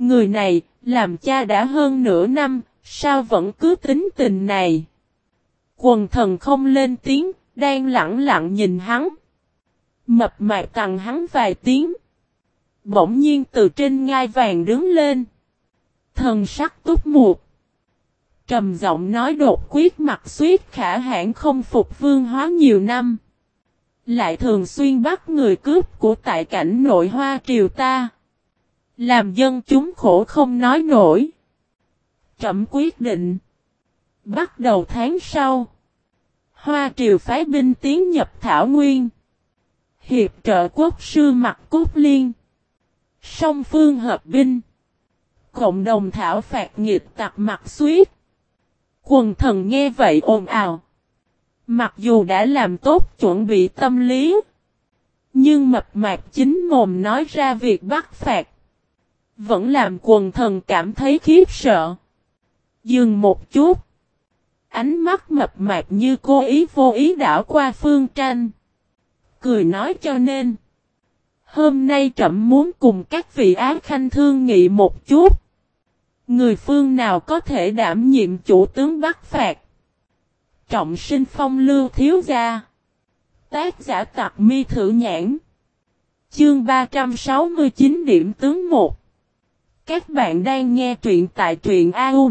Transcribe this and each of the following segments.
Người này, làm cha đã hơn nửa năm, sao vẫn cứ tính tình này? Quần thần không lên tiếng, đang lặng lặng nhìn hắn. Mập mạp cằn hắn vài tiếng. Bỗng nhiên từ trên ngai vàng đứng lên. Thần sắc túc mục. Trầm giọng nói đột quyết mặt Xuyết Khả Hãn không phục vương hóa nhiều năm. Lại thường xuyên bắt người cướp của tại cảnh nội Hoa triều ta. Làm dân chúng khổ không nói nổi. Trẫm quyết định. Bắt đầu tháng sau. Hoa triều phái binh tiến nhập Thảo Nguyên. Hiệp trợ quốc sư Mạc Cốt Liên. Song phương hợp binh. Cộng đồng thảo phạt nghịch tặc Mạc Xuyết. Quần thần nghe vậy ồn ào. Mặc dù đã làm tốt chuẩn bị tâm lý. Nhưng mập mạp chính mồm nói ra việc bắt phạt. Vẫn làm quần thần cảm thấy khiếp sợ. Dừng một chút. Ánh mắt mập mạp như cố ý vô ý đảo qua Phương Tranh. Cười nói cho nên. Hôm nay trẫm muốn cùng các vị Á Khanh thương nghị một chút. Người phương nào có thể đảm nhiệm chủ tướng bắt phạt? Trọng Sinh Phong Lưu thiếu gia. Tác giả Tặc Mi Thử Nhãn. Chương 369 điểm tướng 1. Các bạn đang nghe truyện tại truyện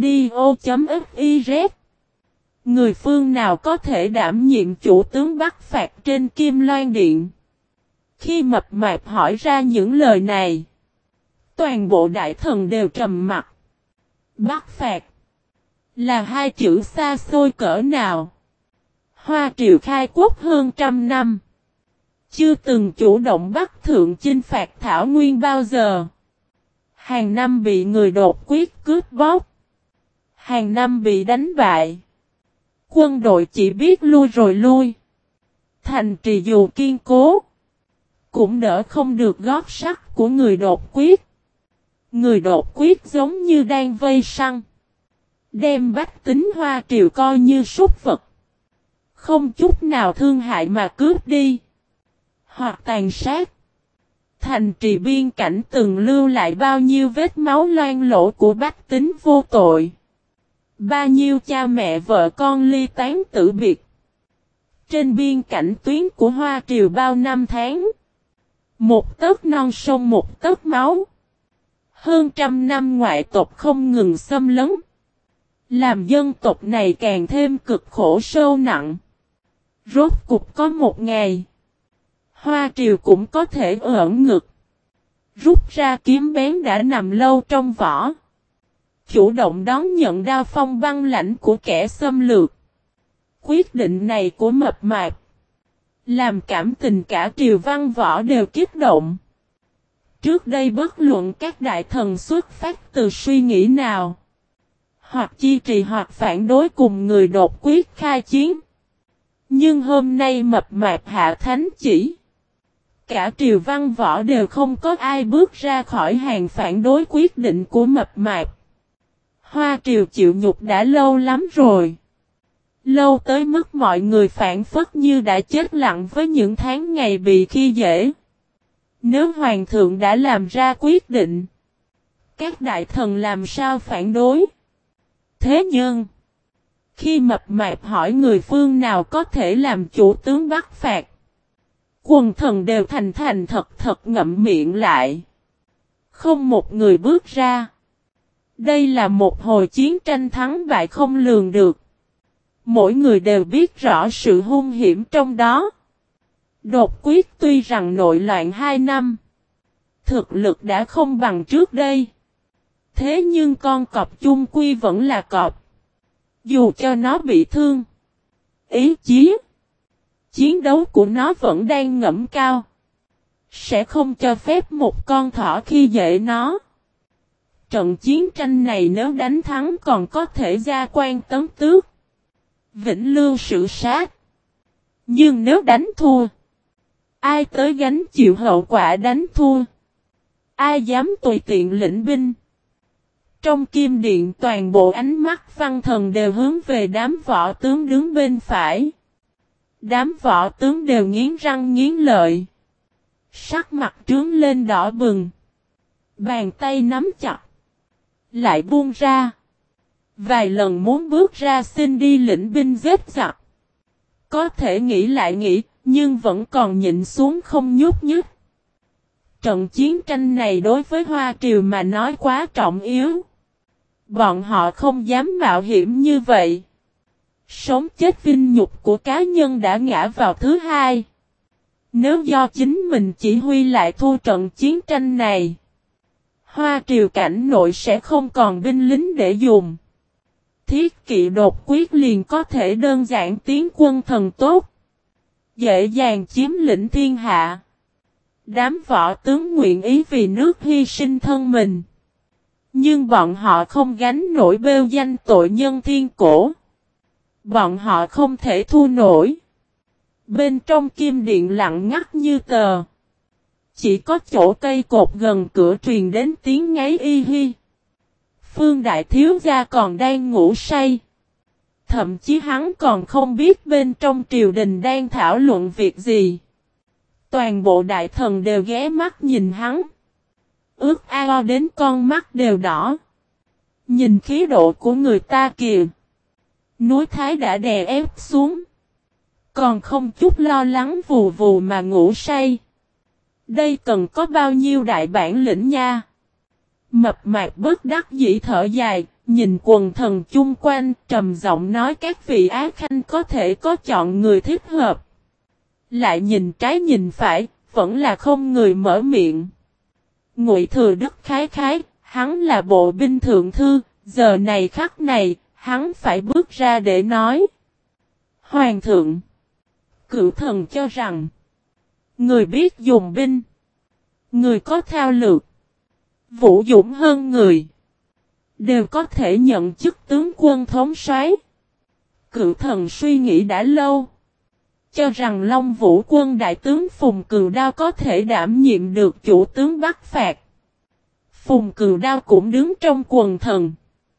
audio.fiz. Người phương nào có thể đảm nhiệm chủ tướng bắt phạt trên Kim Loan Điện? Khi mập mạp hỏi ra những lời này, toàn bộ đại thần đều trầm mặt. Bắt phạt là hai chữ xa xôi cỡ nào? Hoa triều khai quốc hơn trăm năm, chưa từng chủ động bắt thượng chinh phạt Thảo Nguyên bao giờ. Hàng năm bị người đột quyết cướp bóc. Hàng năm bị đánh bại. Quân đội chỉ biết lui rồi lui. Thành trì dù kiên cố, cũng đỡ không được gót sắt của người đột quyết. Người đột quyết giống như đang vây săn. Đem bách tính Hoa triều coi như súc vật. Không chút nào thương hại mà cướp đi. Hoặc tàn sát. Thành trì biên cảnh từng lưu lại bao nhiêu vết máu loang lỗ của bách tính vô tội. Bao nhiêu cha mẹ vợ con ly tán tử biệt. Trên biên cảnh tuyến của Hoa triều bao năm tháng. Một tấc non sông một tấc máu. Hơn trăm năm ngoại tộc không ngừng xâm lấn. Làm dân tộc này càng thêm cực khổ sâu nặng. Rốt cục có một ngày. Hoa triều cũng có thể ẩn ngực. Rút ra kiếm bén đã nằm lâu trong vỏ. Chủ động đón nhận đao phong băng lãnh của kẻ xâm lược. Quyết định này của mập mạp. Làm cảm tình cả triều văn võ đều kích động. Trước đây bất luận các đại thần xuất phát từ suy nghĩ nào. Hoặc chi trì hoặc phản đối cùng người đột quyết khai chiến. Nhưng hôm nay mập mạp hạ thánh chỉ. Cả triều văn võ đều không có ai bước ra khỏi hàng phản đối quyết định của mập mạp. Hoa triều chịu nhục đã lâu lắm rồi. Lâu tới mức mọi người phản phất như đã chết lặng với những tháng ngày bị khi dễ. Nếu hoàng thượng đã làm ra quyết định, các đại thần làm sao phản đối? Thế nhưng, khi mập mạp hỏi người phương nào có thể làm chủ tướng bắt phạt, quần thần đều thành thành thật thật ngậm miệng lại. Không một người bước ra. Đây là một hồi chiến tranh thắng bại không lường được. Mỗi người đều biết rõ sự hung hiểm trong đó. Đột quyết tuy rằng nội loạn 2 năm, thực lực đã không bằng trước đây. Thế nhưng con cọp chung quy vẫn là cọp. Dù cho nó bị thương, ý chí, chiến đấu của nó vẫn đang ngẩng cao. Sẽ không cho phép một con thỏ khi dễ nó. Trận chiến tranh này nếu đánh thắng còn có thể gia quan tấn tước, vĩnh lưu sự sát. Nhưng nếu đánh thua, ai tới gánh chịu hậu quả đánh thua? Ai dám tùy tiện lĩnh binh? Trong kim điện toàn bộ ánh mắt văn thần đều hướng về đám võ tướng đứng bên phải. Đám võ tướng đều nghiến răng nghiến lợi. Sắc mặt trướng lên đỏ bừng. Bàn tay nắm chặt. lại buông ra. Vài lần muốn bước ra xin đi lĩnh binh giết giặc. Có thể nghĩ lại nghĩ, nhưng vẫn còn nhịn xuống không nhúc nhích. Trận chiến tranh này đối với Hoa Triều mà nói quá trọng yếu. Bọn họ không dám mạo hiểm như vậy. Sống chết vinh nhục của cá nhân đã ngã vào thứ hai. Nếu do chính mình chỉ huy lại thua trận chiến tranh này, Hoa Triều cảnh nội sẽ không còn binh lính để dùng. Thiết kỵ đột quyết liền có thể đơn giản tiến quân thần tốt, dễ dàng chiếm lĩnh thiên hạ. Đám võ tướng nguyện ý vì nước hy sinh thân mình. Nhưng bọn họ không gánh nổi bêu danh tội nhân thiên cổ. Bọn họ không thể thu nổi. Bên trong kim điện lặng ngắt như tờ. Chỉ có chỗ cây cột gần cửa truyền đến tiếng ngáy y hi. Phương đại thiếu gia còn đang ngủ say. Thậm chí hắn còn không biết bên trong triều đình đang thảo luận việc gì. Toàn bộ đại thần đều ghé mắt nhìn hắn. Ước ao đến con mắt đều đỏ. Nhìn khí độ của người ta kìa. Núi Thái đã đè ép xuống. Còn không chút lo lắng vù vù mà ngủ say. Đây cần có bao nhiêu đại bản lĩnh nha. Mập mạp bất đắc dĩ thở dài, nhìn quần thần chung quanh, trầm giọng nói các vị á khanh có thể có chọn người thích hợp. Lại nhìn trái nhìn phải, vẫn là không người mở miệng. Ngụy Thừa Đức khái khái, hắn là bộ binh thượng thư, giờ này khắc này, hắn phải bước ra để nói. Hoàng thượng, cửu thần cho rằng, người biết dùng binh, người có thao lược, vũ dũng hơn người, đều có thể nhận chức tướng quân thống soái. Cửu thần suy nghĩ đã lâu, cho rằng Long Vũ quân đại tướng Phùng Cừu Đao có thể đảm nhiệm được chủ tướng Bắc phạt. Phùng Cừu Đao cũng đứng trong quần thần.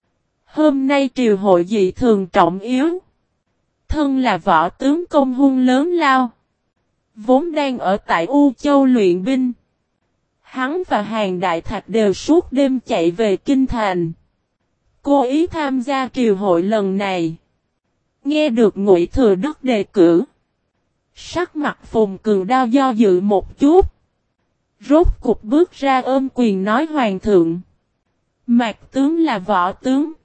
Hôm nay triều hội dị thường trọng yếu. Thân là võ tướng công hung lớn lao. Vốn đang ở tại U Châu luyện binh. Hắn và Hàn Đại Thạch đều suốt đêm chạy về Kinh Thành. Cố ý tham gia triều hội lần này. Nghe được Ngụy Thừa Đức đề cử. Sắc mặt Phùng Cừu Đao do dự một chút. Rốt cục bước ra ôm quyền nói hoàng thượng. Mạc tướng là võ tướng.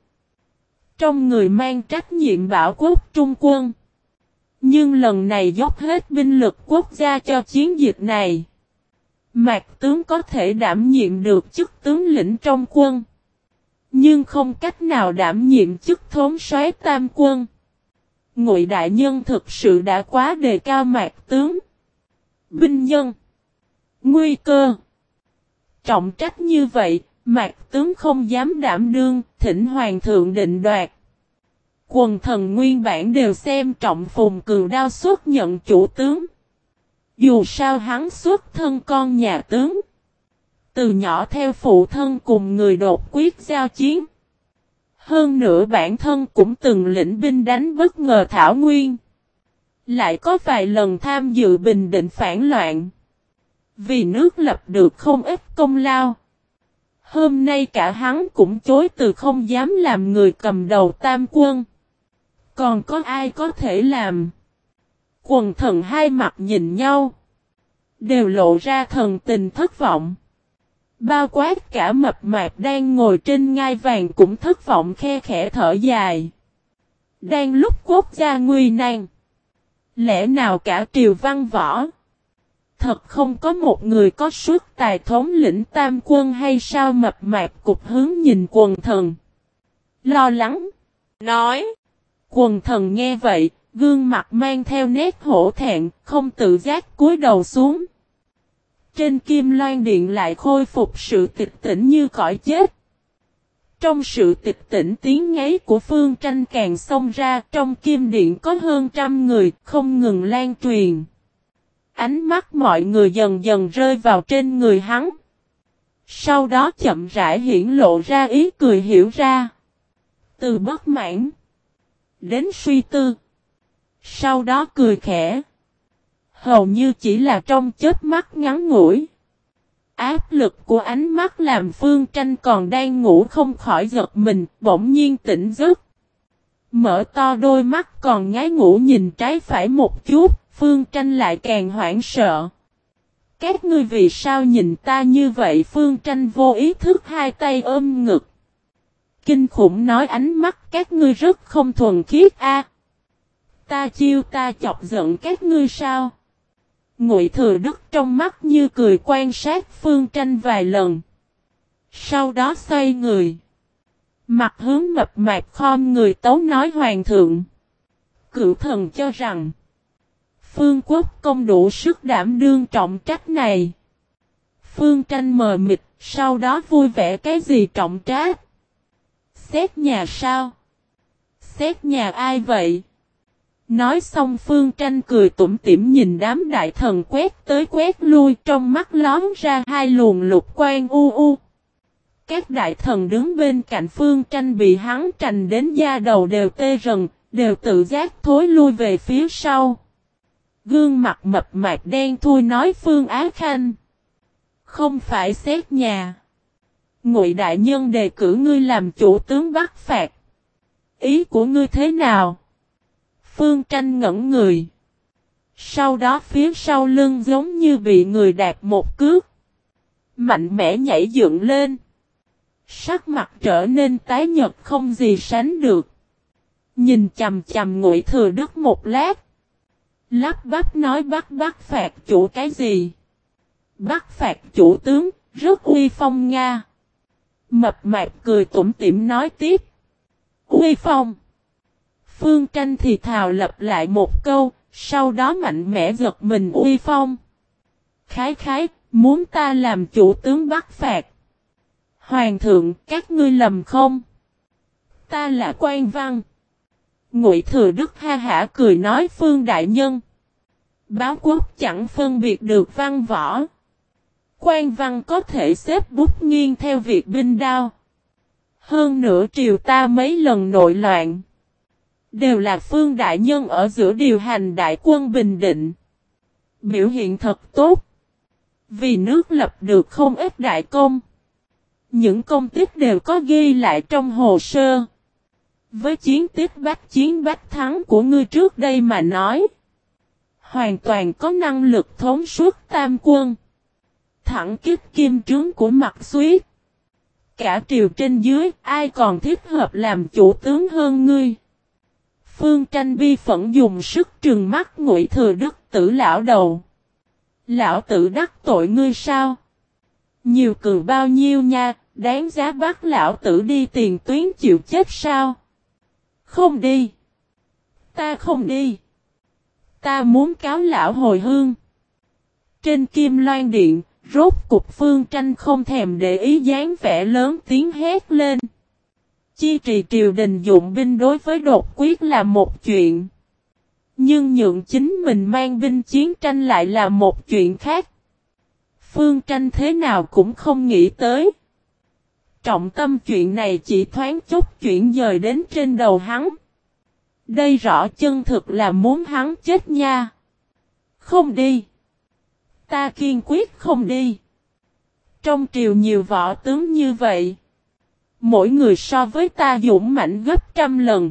Trong người mang trách nhiệm bảo quốc trung quân. Nhưng lần này dốc hết binh lực quốc gia cho chiến dịch này. Mạc tướng có thể đảm nhiệm được chức tướng lĩnh trong quân. Nhưng không cách nào đảm nhiệm chức thống soái tam quân. Ngụy đại nhân thực sự đã quá đề cao Mạc tướng. Binh nhân. Nguy cơ. Trọng trách như vậy, Mạc tướng không dám đảm đương, thỉnh hoàng thượng định đoạt. Quần thần nguyên bản đều xem trọng Phùng Cừu Đao xuất nhận chủ tướng. Dù sao hắn xuất thân con nhà tướng. Từ nhỏ theo phụ thân cùng người đột quyết giao chiến. Hơn nữa bản thân cũng từng lĩnh binh đánh bất ngờ Thảo Nguyên. Lại có vài lần tham dự bình định phản loạn. Vì nước lập được không ít công lao. Hôm nay cả hắn cũng chối từ không dám làm người cầm đầu tam quân. Còn có ai có thể làm? Quần thần hai mặt nhìn nhau. Đều lộ ra thần tình thất vọng. Bao quát cả mập mạp đang ngồi trên ngai vàng cũng thất vọng khe khẽ thở dài. Đang lúc quốc gia nguy nan. Lẽ nào cả triều văn võ? Thật không có một người có sức tài thống lĩnh tam quân hay sao mập mạp cục hướng nhìn quần thần. Lo lắng. Nói. Quần thần nghe vậy, gương mặt mang theo nét hổ thẹn, không tự giác cúi đầu xuống. Trên Kim Loan Điện lại khôi phục sự tịch tỉnh như cõi chết. Trong sự tịch tỉnh tiếng ngáy của Phương Tranh càng xông ra, trong Kim Điện có hơn 100 người, không ngừng lan truyền. Ánh mắt mọi người dần dần rơi vào trên người hắn. Sau đó chậm rãi hiển lộ ra ý cười hiểu ra. Từ bất mãn đến suy tư. Sau đó cười khẽ. Hầu như chỉ là trong chớp mắt ngắn ngủi. Áp lực của ánh mắt làm Phương Tranh còn đang ngủ không khỏi giật mình, bỗng nhiên tỉnh giấc. Mở to đôi mắt còn ngái ngủ nhìn trái phải một chút, Phương Tranh lại càng hoảng sợ. Các ngươi vì sao nhìn ta như vậy? Phương Tranh vô ý thức hai tay ôm ngực. Kinh khủng nói ánh mắt các ngươi rất không thuần khiết a. Ta chiêu ta chọc giận các ngươi sao? Ngụy Thừa Đức trong mắt như cười quan sát Phương Tranh vài lần. Sau đó xoay người. Mặt hướng mập mạp khom người tấu nói hoàng thượng. Cựu thần cho rằng. Phương Quốc công đủ sức đảm đương trọng trách này. Phương Tranh mờ mịt, sau đó vui vẻ cái gì trọng trách? Xét nhà sao? Xét nhà ai vậy? Nói xong Phương Tranh cười tủm tỉm nhìn đám đại thần quét tới quét lui trong mắt lóm ra hai luồng lục quang u u. Các đại thần đứng bên cạnh Phương Tranh bị hắn trành đến da đầu đều tê rần, đều tự giác thối lui về phía sau. Gương mặt mập mạp đen thui nói Phương Á Khanh. Không phải xét nhà. Ngụy đại nhân đề cử ngươi làm chủ tướng Bắc Phạt. Ý của ngươi thế nào? Phương Tranh ngẩn người. Sau đó phía sau lưng giống như bị người đạp một cước. Mạnh mẽ nhảy dựng lên. Sắc mặt trở nên tái nhợt không gì sánh được. Nhìn chằm chằm Ngụy Thừa Đức một lát. Lắp bắp nói Bắc Phạt chủ cái gì? Bắc Phạt chủ tướng, rất uy phong Nga. Mập mạp cười tủm tỉm nói tiếp. Uy phong. Phương Tranh thì thào lặp lại một câu, sau đó mạnh mẽ giật mình uy phong. Khái khái, muốn ta làm chủ tướng Bắc Phạt. Hoàng thượng, các ngươi lầm không? Ta là Quan Văn. Ngụy Thừa Đức ha hả cười nói Phương đại nhân. Báo quốc chẳng phân biệt được văn võ. Quan Văn có thể xếp bút nghiêng theo việc binh đao. Hơn nữa triều ta mấy lần nội loạn. Đều là Phương đại nhân ở giữa điều hành đại quân Bình Định. Biểu hiện thật tốt. Vì nước lập được không ít đại công. Những công tích đều có ghi lại trong hồ sơ. Với chiến tích bách thắng của ngươi trước đây mà nói. Hoàn toàn có năng lực thống suốt tam quân. Thẳng kích kim trướng của Mạc Xuyết. Cả triều trên dưới ai còn thích hợp làm chủ tướng hơn ngươi. Phương Tranh bi phẫn dùng sức trừng mắt Ngụy Thừa Đức tử lão đầu. Lão tử đắc tội ngươi sao? Nhiều cường bao nhiêu nha, đáng giá bắt lão tử đi tiền tuyến chịu chết sao? Không đi. Ta không đi. Ta muốn cáo lão hồi hương. Trên Kim Loan Điện, rốt cục Phương Tranh không thèm để ý dáng vẻ lớn tiếng hét lên. Chi trì triều đình dụng binh đối với đột quyết là một chuyện. Nhưng nhượng chính mình mang binh chiến tranh lại là một chuyện khác. Phương Tranh thế nào cũng không nghĩ tới. Trọng tâm chuyện này chỉ thoáng chút chuyển dời đến trên đầu hắn. Đây rõ chân thực là muốn hắn chết nha. Không đi. Ta kiên quyết không đi. Trong triều nhiều võ tướng như vậy. Mỗi người so với ta dũng mãnh gấp trăm lần.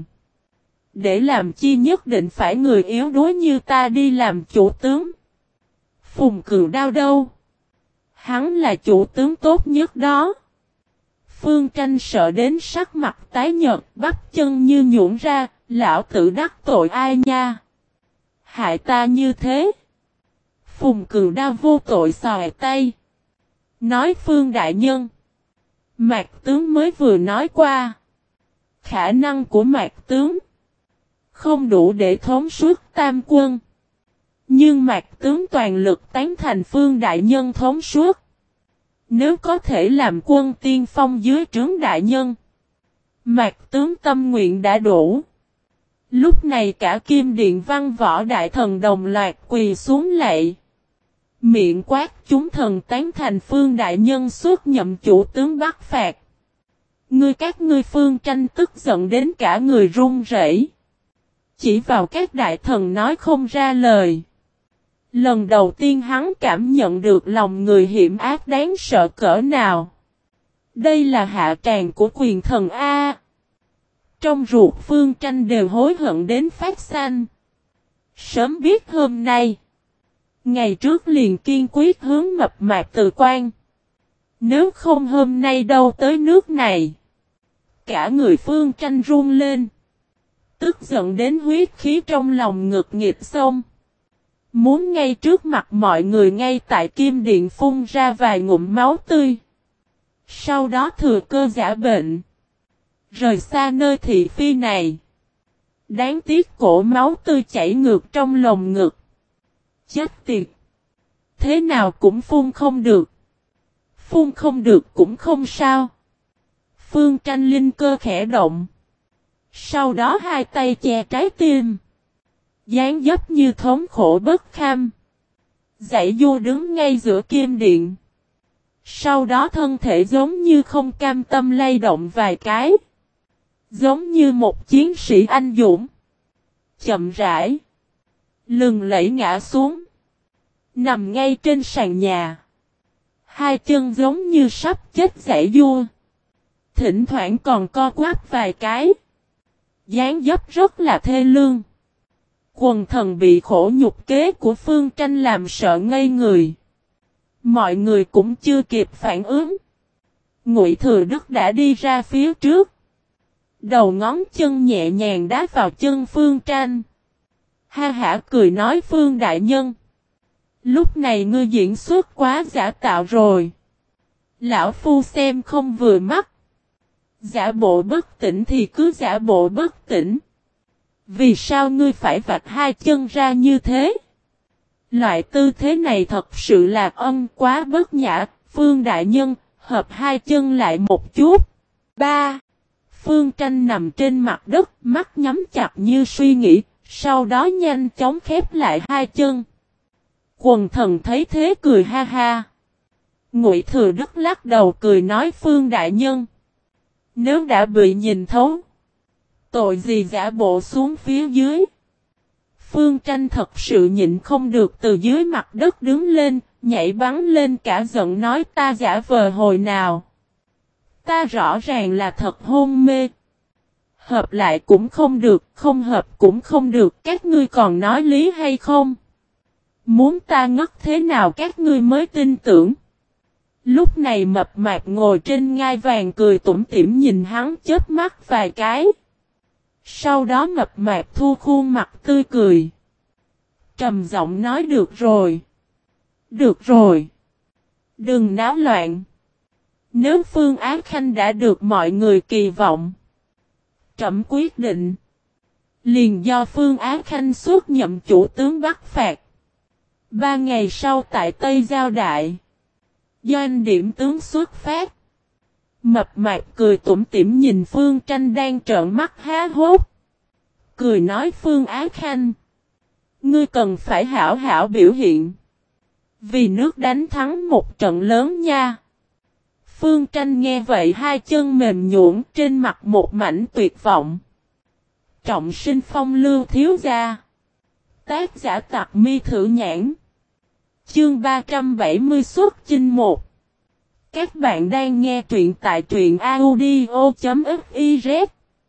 Để làm chi nhất định phải người yếu đuối như ta đi làm chủ tướng. Phùng Cừu Đao đâu? Hắn là chủ tướng tốt nhất đó. Phương Tranh sợ đến sắc mặt tái nhợt, bắp chân như nhũn ra, lão tử đắc tội ai nha? Hại ta như thế. Phùng Cừu Đao vô tội xòe tay. Nói Phương đại nhân. Mạc tướng mới vừa nói qua. Khả năng của Mạc tướng không đủ để thống suốt tam quân. Nhưng Mạc tướng toàn lực tán thành Phương đại nhân thống suốt. Nếu có thể làm quân tiên phong dưới trướng đại nhân. Mạc tướng tâm nguyện đã đủ. Lúc này cả Kim Điện văn võ đại thần đồng loạt quỳ xuống lạy. Miệng quát chúng thần tán thành Phương đại nhân xuất nhậm chủ tướng Bắc Phạt. Các ngươi Phương Tranh tức giận đến cả người run rẩy. Chỉ vào các đại thần nói không ra lời. Lần đầu tiên hắn cảm nhận được lòng người hiểm ác đáng sợ cỡ nào. Đây là hạ tràng của quyền thần A. Trong ruột Phương Tranh đều hối hận đến phát xanh. Sớm biết hôm nay. Ngày trước liền kiên quyết hướng Mập Mạp từ quan. Nếu không hôm nay đâu tới nước này. Cả người Phương Tranh run lên. Tức giận đến huyết khí trong lòng ngực nghịch xông. Muốn ngay trước mặt mọi người ngay tại Kim Điện phun ra vài ngụm máu tươi. Sau đó thừa cơ giả bệnh. Rời xa nơi thị phi này. Đáng tiếc cổ máu tươi chảy ngược trong lồng ngực. Chết tiệt. Thế nào cũng phun không được. Phun không được cũng không sao. Phương Tranh linh cơ khẽ động. Sau đó hai tay che trái tim. Dáng dấp như thống khổ bất kham. Dãy vua đứng ngay giữa Kim Điện. Sau đó thân thể giống như không cam tâm lay động vài cái. Giống như một chiến sĩ anh dũng. Chậm rãi. Lừng lẫy ngã xuống. Nằm ngay trên sàn nhà. Hai chân giống như sắp chết dãy vua. Thỉnh thoảng còn co quắp vài cái. Dáng dấp rất là thê lương. Quần thần bị khổ nhục kế của Phương Tranh làm sợ ngây người. Mọi người cũng chưa kịp phản ứng. Ngụy Thừa Đức đã đi ra phía trước. Đầu ngón chân nhẹ nhàng đá vào chân Phương Tranh. Ha hả cười nói Phương đại nhân. Lúc này ngươi diễn xuất quá giả tạo rồi. Lão phu xem không vừa mắt. Giả bộ bất tỉnh thì cứ giả bộ bất tỉnh. Vì sao ngươi phải vạch hai chân ra như thế? Loại tư thế này thật sự là quá bất nhã. Phương đại nhân, hợp hai chân lại một chút. 3. Phương Tranh nằm trên mặt đất, mắt nhắm chặt như suy nghĩ, sau đó nhanh chóng khép lại hai chân. Quần thần thấy thế cười ha ha. Ngụy Thừa Đức lắc đầu cười nói Phương đại nhân. Nếu đã bị nhìn thấu, tội gì giả bộ xuống phía dưới. Phương Tranh thật sự nhịn không được từ dưới mặt đất đứng lên, nhảy bắn lên cả giận nói ta giả vờ hồi nào. Ta rõ ràng là thật hôn mê. Hợp lại cũng không được, không hợp cũng không được, các ngươi còn nói lý hay không? Muốn ta ngất thế nào các ngươi mới tin tưởng? Lúc này Mập Mạp ngồi trên ngai vàng cười tủm tỉm nhìn hắn chớp mắt vài cái. Sau đó Mập Mạp thu khuôn mặt tươi cười. Trầm giọng nói được rồi. Được rồi. Đừng náo loạn. Nếu Phương Á Khanh đã được mọi người kỳ vọng. Trẫm quyết định. Liền do Phương Á Khanh xuất nhậm chủ tướng Bắc Phạt. 3 ngày sau tại Tây Giao Đại. Doanh điểm tướng xuất phát. Mập Mạp cười tủm tỉm nhìn Phương Tranh đang trợn mắt há hốt. Cười nói Phương Á Khanh. Ngươi cần phải hảo hảo biểu hiện. Vì nước đánh thắng một trận lớn nha. Phương Tranh nghe vậy hai chân mềm nhũn trên mặt một mảnh tuyệt vọng. Trọng sinh phong lưu thiếu gia. Tác giả Tặc Mi Thử Nhãn. Chương 370 xuất chinh 1. Các bạn đang nghe truyện tại truyện audio.fiz.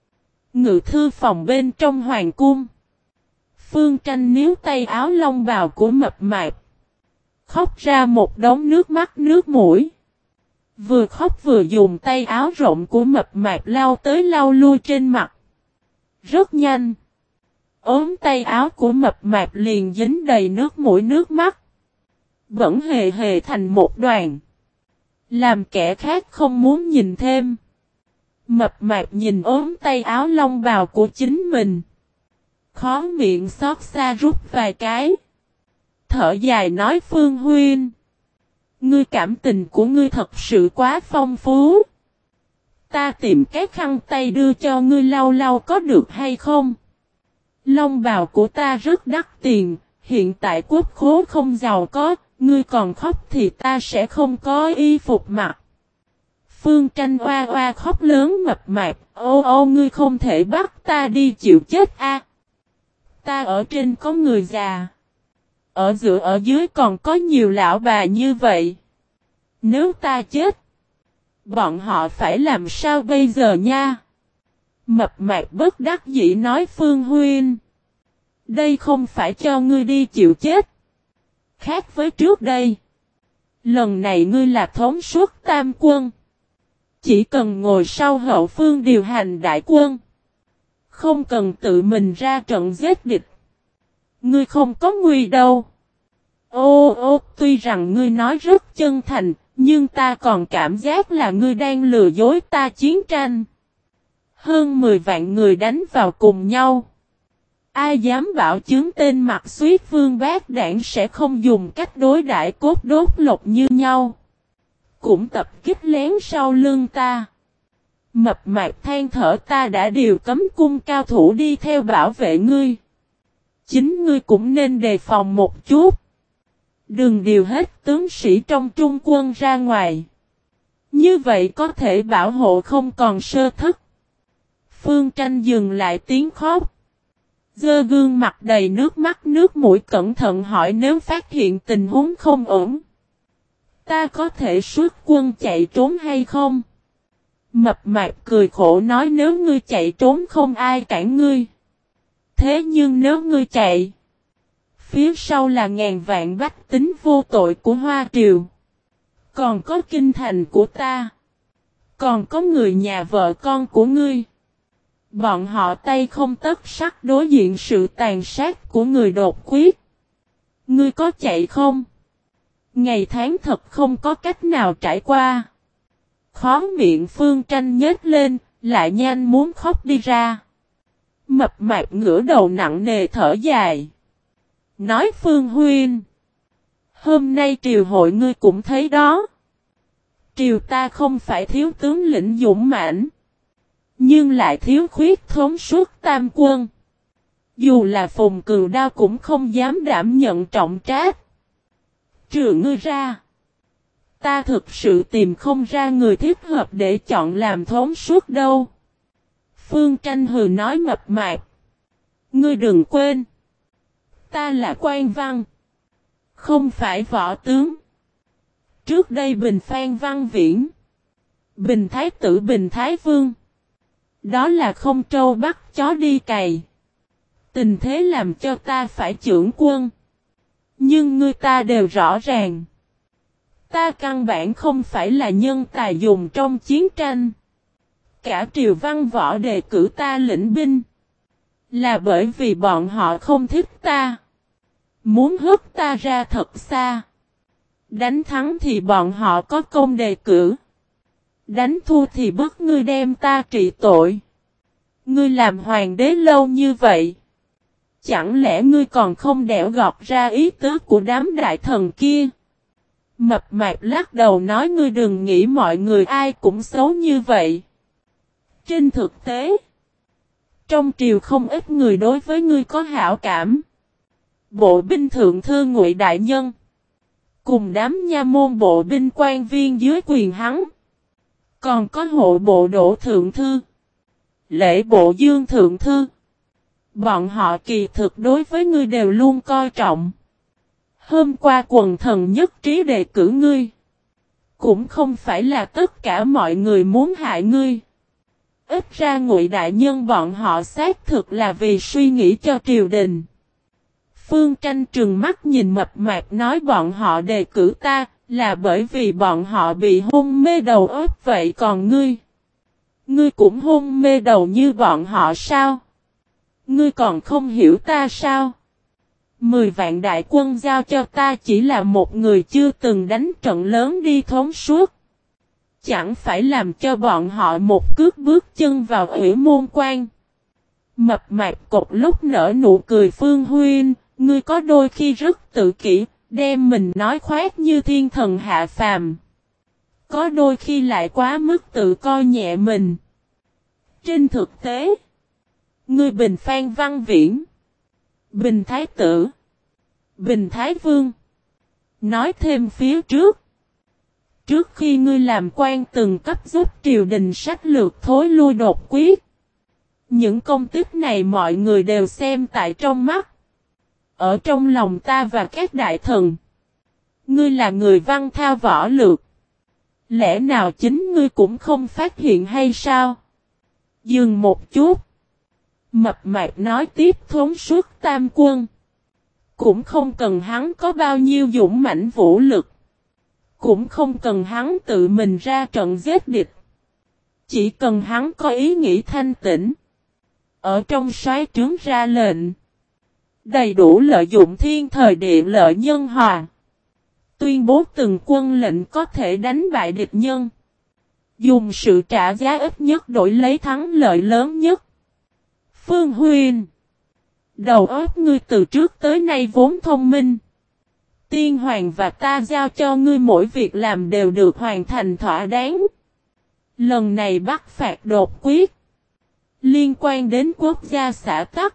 Ngự thư phòng bên trong hoàng cung. Phương Tranh níu tay áo lông bào của Mập Mạp. Khóc ra một đống nước mắt nước mũi. Vừa khóc vừa dùng tay áo rộng của Mập Mạp lau tới lau lui trên mặt. Rất nhanh. Ốm tay áo của Mập Mạp liền dính đầy nước mũi nước mắt. Vẫn hề hề thành một đoàn. Làm kẻ khác không muốn nhìn thêm. Mập Mạp nhìn ốm tay áo lông bào của chính mình. Khó miệng xót xa rút vài cái. Thở dài nói Phương huynh. Ngươi cảm tình của ngươi thật sự quá phong phú. Ta tìm cái khăn tay đưa cho ngươi lau lau có được hay không? Lông bào của ta rất đắt tiền. Hiện tại quốc khố không giàu có. Ngươi còn khóc thì ta sẽ không có y phục mặc. Phương Tranh oa oa khóc lớn Mập Mạp. Ô ô ngươi không thể bắt ta đi chịu chết a. Ta ở trên có người già. ở giữa ở dưới còn có nhiều lão bà như vậy. Nếu ta chết, bọn họ phải làm sao bây giờ nha? Mập mạp bất đắc dĩ nói Phương Huynh. Đây không phải cho ngươi đi chịu chết. Khác với trước đây. Lần này ngươi là thống suất tam quân. Chỉ cần ngồi sau hậu phương điều hành đại quân. Không cần tự mình ra trận giết địch. Ngươi không có nguy đâu. Ô, tuy rằng ngươi nói rất chân thành, nhưng ta còn cảm giác là ngươi đang lừa dối ta chiến tranh. Hơn 10 vạn người đánh vào cùng nhau. Ai dám bảo chứng tên mặt Xuyết Vương Bát Đảng sẽ không dùng cách đối đãi cốt đốt lộc như nhau. Cũng tập kích lén sau lưng ta. Mập mạp than thở ta đã điều cấm cung cao thủ đi theo bảo vệ ngươi. Chính ngươi cũng nên đề phòng một chút. Đừng điều hết tướng sĩ trong trung quân ra ngoài. Như vậy có thể bảo hộ không còn sơ thất. Phương Tranh dừng lại tiếng khóc. Giơ gương mặt đầy nước mắt nước mũi cẩn thận hỏi nếu phát hiện tình huống không ổn. Ta có thể xuất quân chạy trốn hay không? Mập mạp cười khổ nói nếu ngươi chạy trốn không ai cản ngươi. Thế nhưng nếu ngươi chạy, phía sau là ngàn vạn bách tính vô tội của Hoa Triều. Còn có kinh thành của ta. Còn có người nhà vợ con của ngươi. Bọn họ tay không tất sắt đối diện sự tàn sát của người đột quyết. Ngươi có chạy không? Ngày tháng thật không có cách nào trải qua. Khó miệng Phương Tranh nhếch lên, lại nhanh muốn khóc đi ra. Mập mạp ngửa đầu nặng nề thở dài. Nói Phương Huynh. Hôm nay triều hội ngươi cũng thấy đó. Triều ta không phải thiếu tướng lĩnh dũng mãnh. Nhưng lại thiếu khuyết thống suốt tam quân. Dù là Phùng Cừu Đao cũng không dám đảm nhận trọng trách. Trừ ngươi ra. Ta thực sự tìm không ra người thích hợp để chọn làm thống suốt đâu. Phương Tranh hừ nói mập mạp. Ngươi đừng quên. Ta là quan văn. Không phải võ tướng. Trước đây Bình Phan Văn Viễn. Bình Thái Tử Bình Thái Vương. Đó là không trâu bắt chó đi cày. Tình thế làm cho ta phải chưởng quân. Nhưng ngươi ta đều rõ ràng. Ta căn bản không phải là nhân tài dùng trong chiến tranh. Cả triều văn võ đề cử ta lĩnh binh. Là bởi vì bọn họ không thích ta. Muốn hất ta ra thật xa. Đánh thắng thì bọn họ có công đề cử. Đánh thua thì bức ngươi đem ta trị tội. Ngươi làm hoàng đế lâu như vậy. Chẳng lẽ ngươi còn không đẽo gọt ra ý tứ của đám đại thần kia? Mập mạp lắc đầu nói ngươi đừng nghĩ mọi người ai cũng xấu như vậy. Trên thực tế, trong triều không ít người đối với ngươi có hảo cảm. Bộ binh thượng thư Ngụy Đại Nhân. Cùng đám nha môn bộ binh quan viên dưới quyền hắn. Còn có hộ bộ Đỗ Thượng Thư. Lễ bộ Dương Thượng Thư. Bọn họ kỳ thực đối với ngươi đều luôn coi trọng. Hôm qua quần thần nhất trí đề cử ngươi. Cũng không phải là tất cả mọi người muốn hại ngươi. Ít ra Ngụy Đại Nhân bọn họ xác thực là vì suy nghĩ cho triều đình. Phương Tranh trừng mắt nhìn mập mạp nói bọn họ đề cử ta là bởi vì bọn họ bị hôn mê đầu óc vậy còn ngươi? Ngươi cũng hôn mê đầu như bọn họ sao? Ngươi còn không hiểu ta sao? 10 vạn đại quân giao cho ta chỉ là một người chưa từng đánh trận lớn đi thống suốt. Chẳng phải làm cho bọn họ một cước bước chân vào Ủy Môn Quan. Mập mạp cột lúc nở nụ cười Phương Huynh, ngươi có đôi khi rất tự kỷ, đem mình nói khoác như thiên thần hạ phàm. Có đôi khi lại quá mức tự coi nhẹ mình. Trên thực tế, ngươi Bình Phan Văn Viễn, Bình Thái Tử, Bình Thái Vương. Nói thêm phía trước. Trước khi ngươi làm quan từng cấp giúp triều đình sách lược thối lui đột quyết. Những công tích này mọi người đều xem tại trong mắt. Ở trong lòng ta và các đại thần, ngươi là người văn thao võ lược. Lẽ nào chính ngươi cũng không phát hiện hay sao? Dừng một chút. Mập mạp nói tiếp thốn suốt tam quân. Cũng không cần hắn có bao nhiêu dũng mãnh vũ lực. Cũng không cần hắn tự mình ra trận giết địch. Chỉ cần hắn có ý nghĩ thanh tĩnh. Ở trong soái trướng ra lệnh. Đầy đủ lợi dụng thiên thời địa lợi nhân hòa. Tuyên bố từng quân lệnh có thể đánh bại địch nhân. Dùng sự trả giá ít nhất đổi lấy thắng lợi lớn nhất. Phương Huyền. Đầu óc ngươi từ trước tới nay vốn thông minh. Tiên hoàng và ta giao cho ngươi mỗi việc làm đều được hoàn thành thỏa đáng. Lần này bắt phạt đột quyết. Liên quan đến quốc gia xã tắc.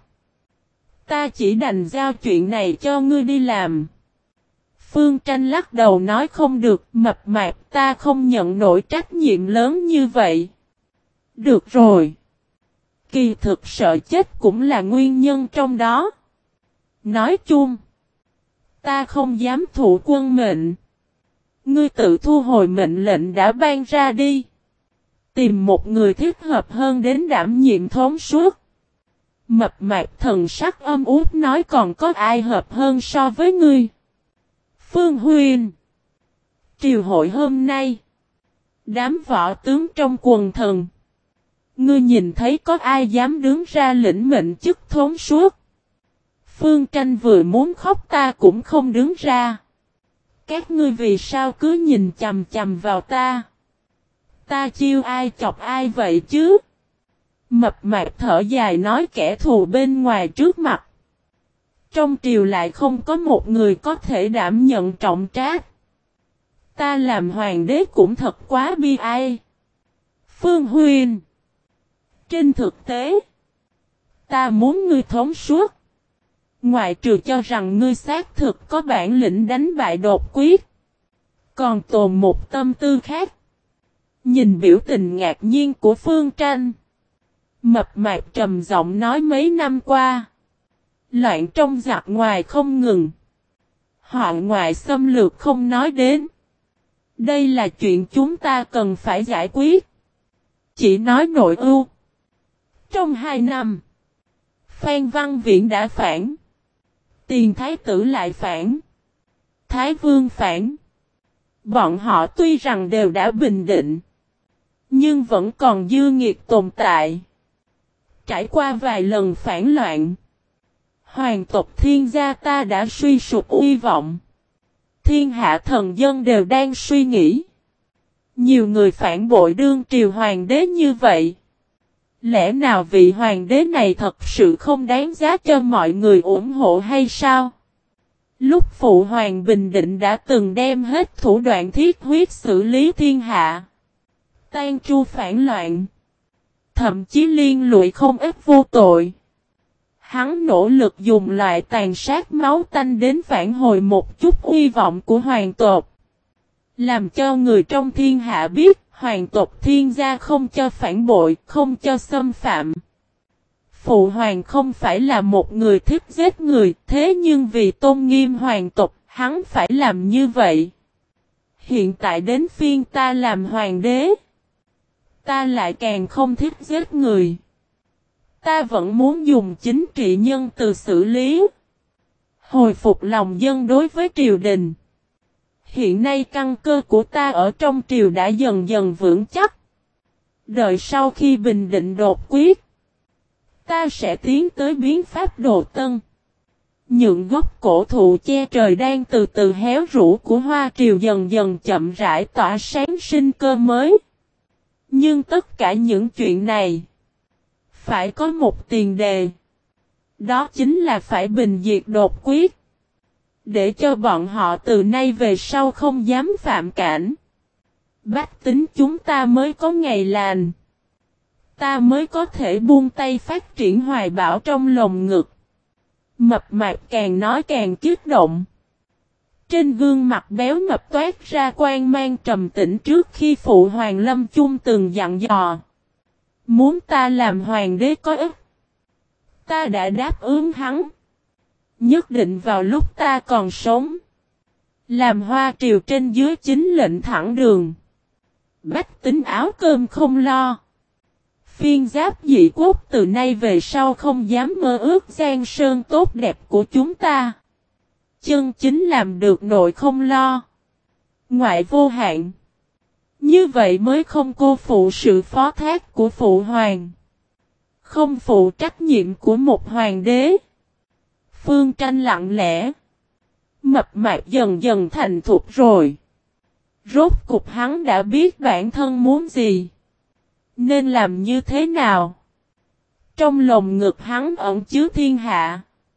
Ta chỉ đành giao chuyện này cho ngươi đi làm. Phương Tranh lắc đầu nói không được, mập mạp, ta không nhận nổi trách nhiệm lớn như vậy. Được rồi. Kỳ thực sợ chết cũng là nguyên nhân trong đó. Nói chung, ta không dám thủ quân mệnh. Ngươi tự thu hồi mệnh lệnh đã ban ra đi. Tìm một người thích hợp hơn đến đảm nhiệm thống suốt. Mập mạp thần sắc âm út nói còn có ai hợp hơn so với ngươi. Phương Huyền. Triều hội hôm nay. Đám võ tướng trong quần thần. Ngươi nhìn thấy có ai dám đứng ra lĩnh mệnh chức thống suốt. Phương Tranh vừa muốn khóc ta cũng không đứng ra. Các ngươi vì sao cứ nhìn chằm chằm vào ta. Ta chiêu ai chọc ai vậy chứ? Mập mạp thở dài nói kẻ thù bên ngoài trước mặt. Trong triều lại không có một người có thể đảm nhận trọng trách. Ta làm hoàng đế cũng thật quá bi ai. Phương Huyền. Trên thực tế, ta muốn ngươi thống suốt. Ngoại trừ cho rằng ngươi xác thực có bản lĩnh đánh bại đột quyết. Còn tồn một tâm tư khác. Nhìn biểu tình ngạc nhiên của Phương Tranh. Mập mạp trầm giọng nói mấy năm qua. Loạn trong giặc ngoài không ngừng. Họa ngoại xâm lược không nói đến. Đây là chuyện chúng ta cần phải giải quyết. Chỉ nói nội ưu. Trong 2 năm, Phan Văn Viễn đã phản. Tiền thái tử lại phản. Thái vương phản. Bọn họ tuy rằng đều đã bình định. Nhưng vẫn còn dư nghiệt tồn tại. Trải qua vài lần phản loạn. Hoàng tộc Thiên gia ta đã suy sụp uy vọng. Thiên hạ thần dân đều đang suy nghĩ. Nhiều người phản bội đương triều hoàng đế như vậy. Lẽ nào vị hoàng đế này thật sự không đáng giá cho mọi người ủng hộ hay sao? Lúc phụ hoàng Bình Định đã từng đem hết thủ đoạn thiết huyết xử lý thiên hạ. Tan tru phản loạn. Thậm chí liên lụy không ít vô tội. Hắn nỗ lực dùng loại tàn sát máu tanh đến phản hồi một chút uy vọng của hoàng tộc. Làm cho người trong thiên hạ biết hoàng tộc Thiên gia không cho phản bội, không cho xâm phạm. Phụ hoàng không phải là một người thích giết người, thế nhưng vì tôn nghiêm hoàng tộc, hắn phải làm như vậy. Hiện tại đến phiên ta làm hoàng đế. Ta lại càng không thích giết người. Ta vẫn muốn dùng chính trị nhân từ xử lý. Hồi phục lòng dân đối với triều đình. Hiện nay căn cơ của ta ở trong triều đã dần dần vững chắc. Đợi sau khi bình định đột quyết. Ta sẽ tiến tới biến pháp đồ tân. Những gốc cổ thụ che trời đang từ từ héo rũ của hoa triều dần dần chậm rãi tỏa sáng sinh cơ mới. Nhưng tất cả những chuyện này phải có một tiền đề. Đó chính là phải bình diệt đột quyết. Để cho bọn họ từ nay về sau không dám phạm cảnh. Bách tính chúng ta mới có ngày lành. Ta mới có thể buông tay phát triển hoài bão trong lồng ngực. Mập mạp càng nói càng kích động. Trên gương mặt béo mập toát ra quang mang trầm tĩnh trước khi phụ hoàng Lâm Chung từng dặn dò. Muốn ta làm hoàng đế có ích. Ta đã đáp ứng hắn. Nhất định vào lúc ta còn sống. Làm Hoa Triều trên dưới chính lệnh thẳng đường. Bách tính áo cơm không lo. Phiên giáp dị quốc từ nay về sau không dám mơ ước giang sơn tốt đẹp của chúng ta. Chân chính làm được nội không lo. Ngoại vô hạn. Như vậy mới không cô phụ sự phó thác của phụ hoàng. Không phụ trách nhiệm của một hoàng đế. Phương Tranh lặng lẽ. Mập mạp dần dần thành thục rồi. Rốt cục hắn đã biết bản thân muốn gì. Nên làm như thế nào. Trong lồng ngực hắn ẩn chứa thiên hạ.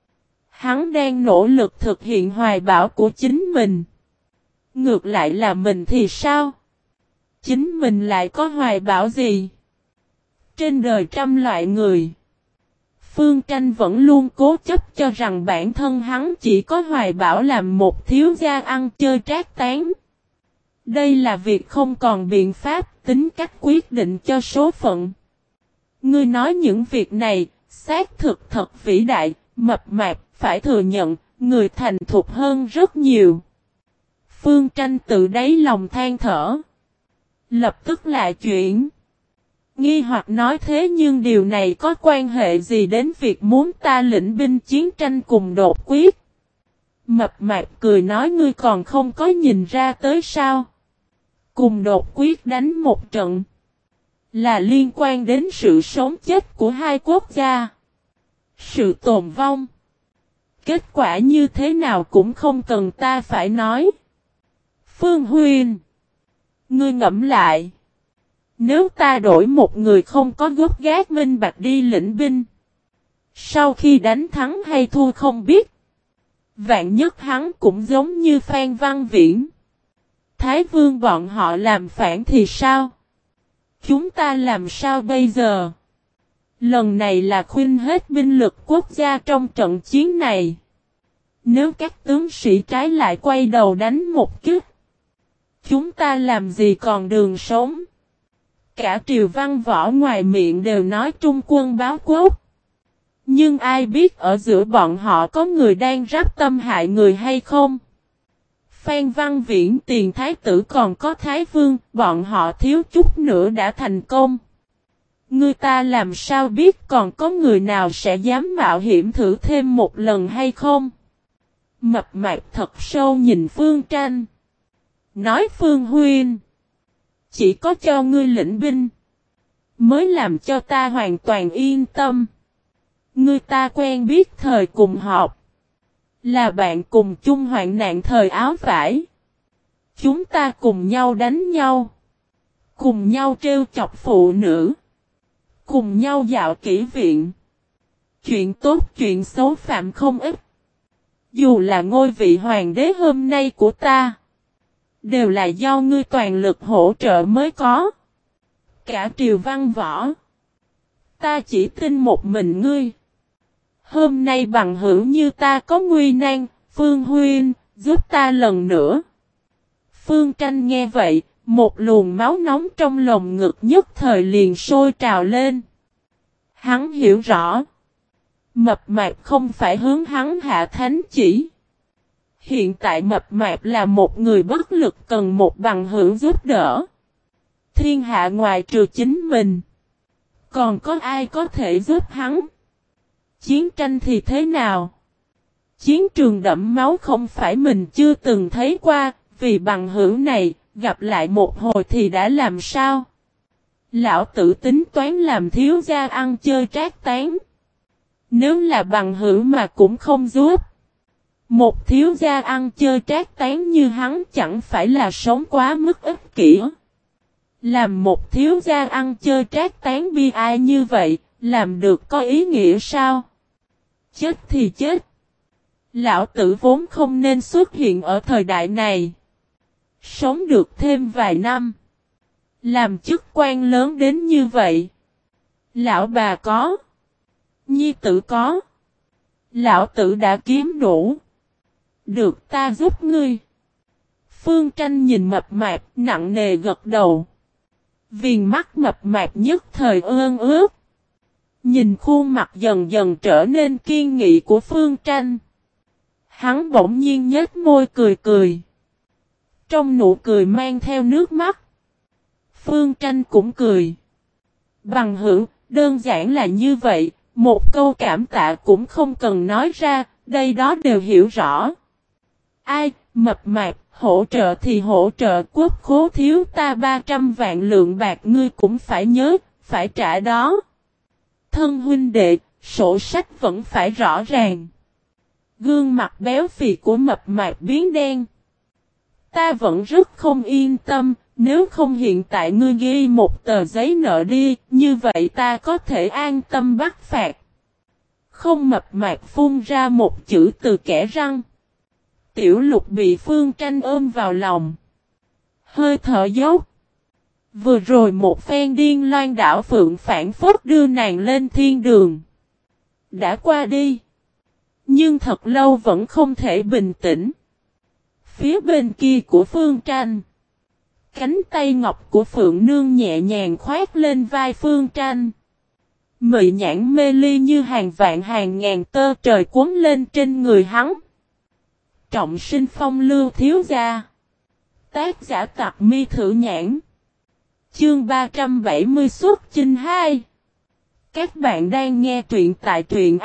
Hắn đang nỗ lực thực hiện hoài bão của chính mình. Ngược lại là mình thì sao? Chính mình lại có hoài bão gì? Trên đời trăm loại người. Phương Tranh vẫn luôn cố chấp cho rằng bản thân hắn chỉ có hoài bão làm một thiếu gia ăn chơi trác tán. Đây là việc không còn biện pháp, tính cách quyết định cho số phận. Ngươi nói những việc này, xác thực thật vĩ đại, mập mạp, phải thừa nhận, người thành thục hơn rất nhiều. Phương Tranh tự đáy lòng than thở. Lập tức lại chuyển. Nghi hoặc nói thế nhưng điều này có quan hệ gì đến việc muốn ta lĩnh binh chiến tranh cùng đột quyết? Mập mạp cười nói ngươi còn không có nhìn ra tới sao? Cùng đột quyết đánh một trận. Là liên quan đến sự sống chết của hai quốc gia. Sự tồn vong. Kết quả như thế nào cũng không cần ta phải nói. Phương Huynh. Ngươi ngẫm lại. Nếu ta đổi một người không có gốc gác minh bạch đi lĩnh binh. Sau khi đánh thắng hay thua không biết. Vạn nhất hắn cũng giống như Phan Văn Viễn. Thái Vương bọn họ làm phản thì sao? Chúng ta làm sao bây giờ? Lần này là khuynh hết binh lực quốc gia trong trận chiến này. Nếu các tướng sĩ trái lại quay đầu đánh một kích. Chúng ta làm gì còn đường sống? Cả triều văn võ ngoài miệng đều nói trung quân báo quốc. Nhưng ai biết ở giữa bọn họ có người đang ráp tâm hại người hay không? Phan Văn Viễn tiền thái tử còn có Thái Vương, bọn họ thiếu chút nữa đã thành công. Người ta làm sao biết còn có người nào sẽ dám mạo hiểm thử thêm một lần hay không? Mập mạp thật sâu nhìn Phương Tranh. Nói Phương Huynh. Chỉ có cho ngươi lĩnh binh. Mới làm cho ta hoàn toàn yên tâm. Ngươi ta quen biết thời cùng họp. Là bạn cùng chung hoạn nạn thời áo vải. Chúng ta cùng nhau đánh nhau. Cùng nhau trêu chọc phụ nữ. Cùng nhau dạo kỹ viện. Chuyện tốt chuyện xấu phạm không ít. Dù là ngôi vị hoàng đế hôm nay của ta. Đều là do ngươi toàn lực hỗ trợ mới có. Cả triều văn võ. Ta chỉ tin một mình ngươi. Hôm nay bằng hữu như ta có nguy nan, Phương Huynh, giúp ta lần nữa. Phương Tranh nghe vậy, một luồng máu nóng trong lồng ngực nhất thời liền sôi trào lên. Hắn hiểu rõ. Mập mạp không phải hướng hắn hạ thánh chỉ. Hiện tại mập mạp là một người bất lực cần một bằng hữu giúp đỡ. Thiên hạ ngoài trừ chính mình. Còn có ai có thể giúp hắn? Chiến tranh thì thế nào? Chiến trường đẫm máu không phải mình chưa từng thấy qua, vì bằng hữu này, gặp lại một hồi thì đã làm sao? Lão tử tính toán làm thiếu gia ăn chơi trác tán. Nếu là bằng hữu mà cũng không giúp. Một thiếu gia ăn chơi trác tán như hắn chẳng phải là sống quá mức ích kỷ. Làm một thiếu gia ăn chơi trác tán bi ai như vậy, làm được có ý nghĩa sao? Chết thì chết. Lão tử vốn không nên xuất hiện ở thời đại này. Sống được thêm vài năm. Làm chức quan lớn đến như vậy. Lão bà có. Nhi tử có. Lão tử đã kiếm đủ. Được ta giúp ngươi. Phương Tranh nhìn mập mạp nặng nề gật đầu. Viền mắt mập mạp nhất thời ương ướt. Nhìn khuôn mặt dần dần trở nên kiên nghị của Phương Tranh. Hắn bỗng nhiên nhếch môi cười cười. Trong nụ cười mang theo nước mắt. Phương Tranh cũng cười. Bằng hữu, đơn giản là như vậy, một câu cảm tạ cũng không cần nói ra, đây đó đều hiểu rõ. Ai, mập mạp, hỗ trợ thì hỗ trợ, quốc khố thiếu ta 300 vạn lượng bạc ngươi cũng phải nhớ, phải trả đó. Thân huynh đệ, sổ sách vẫn phải rõ ràng. Gương mặt béo phì của mập mạp biến đen. Ta vẫn rất không yên tâm, nếu không hiện tại ngươi ghi một tờ giấy nợ đi, như vậy ta có thể an tâm bắt phạt. Không, mập mạp phun ra một chữ từ kẽ răng. Tiểu Lục bị Phương Tranh ôm vào lòng. Hơi thở dốc. Vừa rồi một phen điên loan đảo phượng phản phất đưa nàng lên thiên đường. Đã qua đi. Nhưng thật lâu vẫn không thể bình tĩnh. Phía bên kia của Phương Tranh. Cánh tay ngọc của Phượng Nương nhẹ nhàng khoét lên vai Phương Tranh. Mị nhãn mê ly như hàng vạn hàng ngàn tơ trời cuốn lên trên người hắn. Trọng sinh phong lưu thiếu gia. Tác giả Tặc Mi Thử Nhãn. Chương 370 xuất chinh 2. Các bạn đang nghe truyện tại truyện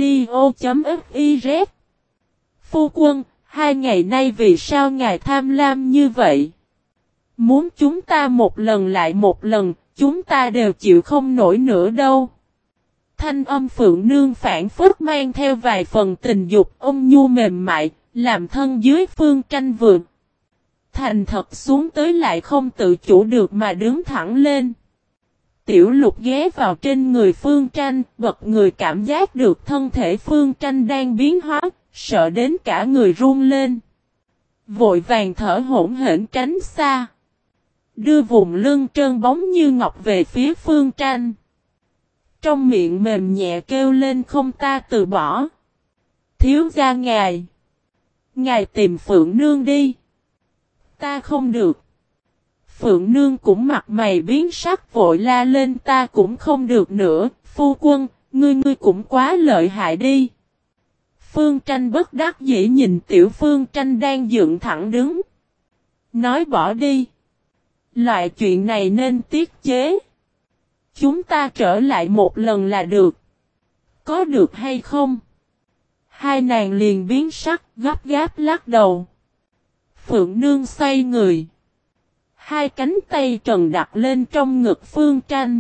audio.fiz. Phu quân, 2 ngày nay vì sao ngài tham lam như vậy? Muốn chúng ta một lần lại một lần, chúng ta đều chịu không nổi nữa đâu. Thanh âm Phượng Nương phản phất mang theo vài phần tình dục ôn nhu mềm mại, làm thân dưới Phương Tranh vượt. Thành thật xuống tới lại không tự chủ được mà đứng thẳng lên. Tiểu Lục ghé vào trên người Phương Tranh, bật người cảm giác được thân thể Phương Tranh đang biến hóa, sợ đến cả người run lên. Vội vàng thở hổn hển tránh xa. Đưa vùng lưng trơn bóng như ngọc về phía Phương Tranh. Trong miệng mềm nhẹ kêu lên không ta từ bỏ. Thiếu gia ngài. Ngài tìm Phượng Nương đi. Ta không được. Phượng Nương cũng mặt mày biến sắc vội la lên ta cũng không được nữa. Phu quân, ngươi cũng quá lợi hại đi. Phương Tranh bất đắc dĩ nhìn tiểu Phương Tranh đang dựng thẳng đứng. Nói bỏ đi. Loại chuyện này nên tiết chế. Chúng ta trở lại một lần là được. Có được hay không? Hai nàng liền biến sắc gấp gáp lắc đầu. Phượng Nương xoay người. Hai cánh tay trần đặt lên trong ngực Phương Tranh.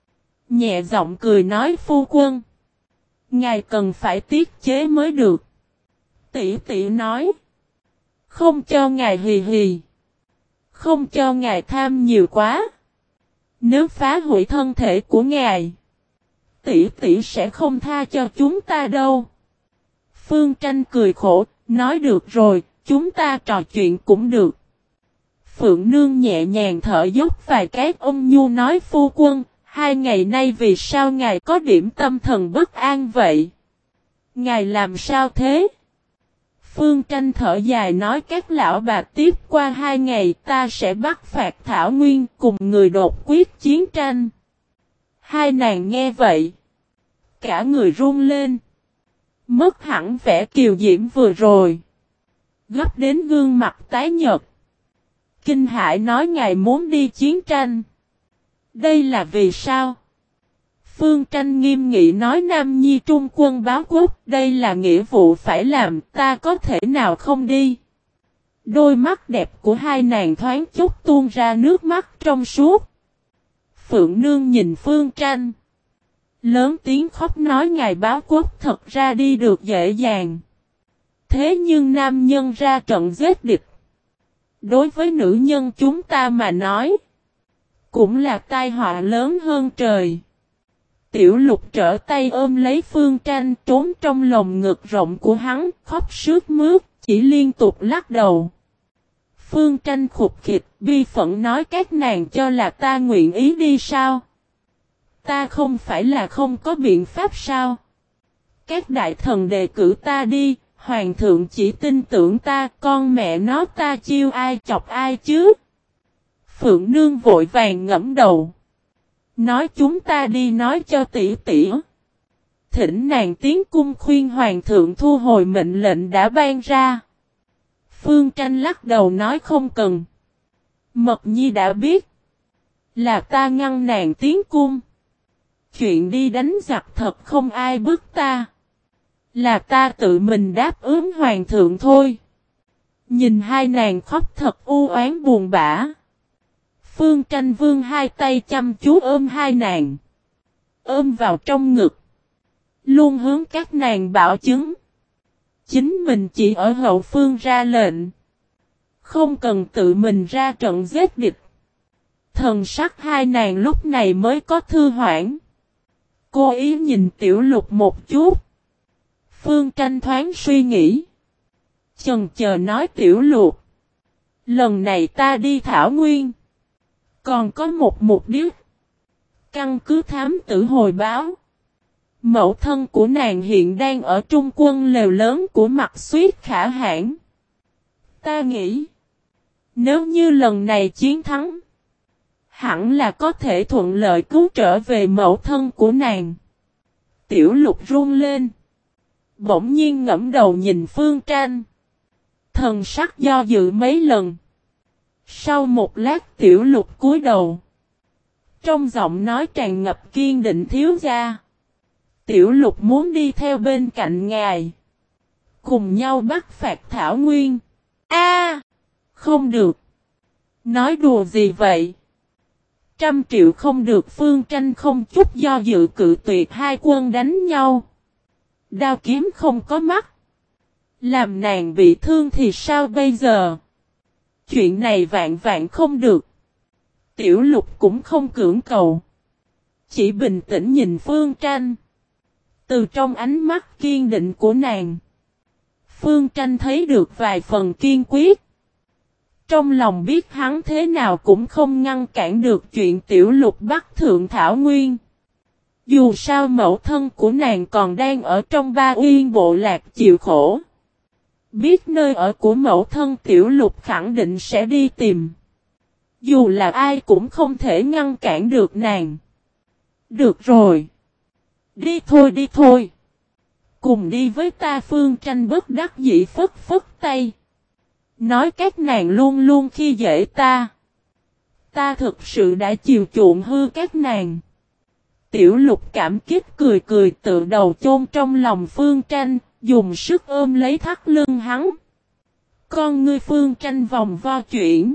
Nhẹ giọng cười nói phu quân. Ngài cần phải tiết chế mới được. Tỷ tỷ nói. Không cho ngài hì hì. Không cho ngài tham nhiều quá. Nếu phá hủy thân thể của ngài. Tỷ tỷ sẽ không tha cho chúng ta đâu. Phương Tranh cười khổ. Nói được rồi. Chúng ta trò chuyện cũng được. Phượng Nương nhẹ nhàng thở dốc vài cái ôn nhu nói phu quân. 2 ngày nay vì sao ngài có điểm tâm thần bất an vậy? Ngài làm sao thế? Phương Tranh thở dài nói các lão bà tiếp qua 2 ngày ta sẽ bắt phạt Thảo Nguyên cùng người đột quyết chiến tranh. Hai nàng nghe vậy. Cả người run lên. Mất hẳn vẻ kiều diễm vừa rồi. Gấp đến gương mặt tái nhợt. Kinh hãi nói ngài muốn đi chiến tranh. Đây là vì sao? Phương Tranh nghiêm nghị nói Nam Nhi trung quân báo quốc, đây là nghĩa vụ phải làm, ta có thể nào không đi? Đôi mắt đẹp của hai nàng thoáng chút tuôn ra nước mắt trong suốt. Phượng Nương nhìn Phương Tranh. Lớn tiếng khóc nói ngài báo quốc thật ra đi được dễ dàng. Thế nhưng nam nhân ra trận giết địch. Đối với nữ nhân chúng ta mà nói. Cũng là tai họa lớn hơn trời. Tiểu Lục trở tay ôm lấy Phương Tranh trốn trong lồng ngực rộng của hắn, khóc sướt mướt, chỉ liên tục lắc đầu. Phương Tranh khục khịch, bi phẫn nói các nàng cho là ta nguyện ý đi sao? Ta không phải là không có biện pháp sao? Các đại thần đề cử ta đi, hoàng thượng chỉ tin tưởng ta, con mẹ nó ta chiêu ai chọc ai chứ? Phượng Nương vội vàng ngẫm đầu. Nói chúng ta đi nói cho tỷ tỷ. thỉnh nàng tiến cung khuyên hoàng thượng thu hồi mệnh lệnh đã ban ra. Phương Tranh lắc đầu nói không cần. Mật Nhi đã biết. Là ta ngăn nàng tiến cung. Chuyện đi đánh giặc thật không ai bức ta. Là ta tự mình đáp ứng hoàng thượng thôi. Nhìn hai nàng khóc thật u oán buồn bã. Phương Tranh vươn hai tay chăm chú ôm hai nàng. Ôm vào trong ngực. Luôn hướng các nàng bảo chứng. Chính mình chỉ ở hậu phương ra lệnh. Không cần tự mình ra trận giết địch. Thần sắc hai nàng lúc này mới có thư hoãn. Cô ý nhìn Tiểu Lục một chút. Phương Tranh thoáng suy nghĩ. Chần chờ nói Tiểu Lục. Lần này ta đi Thảo Nguyên. Còn có một mục đích. Căn cứ thám tử hồi báo. Mẫu thân của nàng hiện đang ở trung quân lều lớn của Mạc Xuyết Khả Hãn. Ta nghĩ. Nếu như lần này chiến thắng. Hẳn là có thể thuận lợi cứu trở về mẫu thân của nàng. Tiểu Lục run lên. Bỗng nhiên ngẫm đầu nhìn Phương Tranh. Thần sắc do dự mấy lần. Sau một lát Tiểu Lục cúi đầu. Trong giọng nói tràn ngập kiên định thiếu gia. Tiểu Lục muốn đi theo bên cạnh ngài. Cùng nhau bắt phạt Thảo Nguyên. A, không được. Nói đùa gì vậy? 100 triệu không được. Phương Tranh không chút do dự cự tuyệt hai quân đánh nhau. Đao kiếm không có mắt. Làm nàng bị thương thì sao bây giờ? Chuyện này vạn vạn không được. Tiểu Lục cũng không cưỡng cầu. Chỉ bình tĩnh nhìn Phương Tranh. Từ trong ánh mắt kiên định của nàng. Phương Tranh thấy được vài phần kiên quyết. Trong lòng biết hắn thế nào cũng không ngăn cản được chuyện Tiểu Lục bắt Thượng Thảo Nguyên. Dù sao mẫu thân của nàng còn đang ở trong Ba Uyên bộ lạc chịu khổ. Biết nơi ở của mẫu thân Tiểu Lục khẳng định sẽ đi tìm. Dù là ai cũng không thể ngăn cản được nàng. Được rồi. Đi thôi đi thôi. Cùng đi với ta. Phương Tranh bất đắc dĩ phất phất tay. Nói các nàng luôn luôn khi dễ ta. Ta thực sự đã chiều chuộng hư các nàng. Tiểu Lục cảm kích cười cười tự đầu chôn trong lòng Phương Tranh. Dùng sức ôm lấy thắt lưng hắn. Con ngươi Phương Tranh vòng vo chuyển.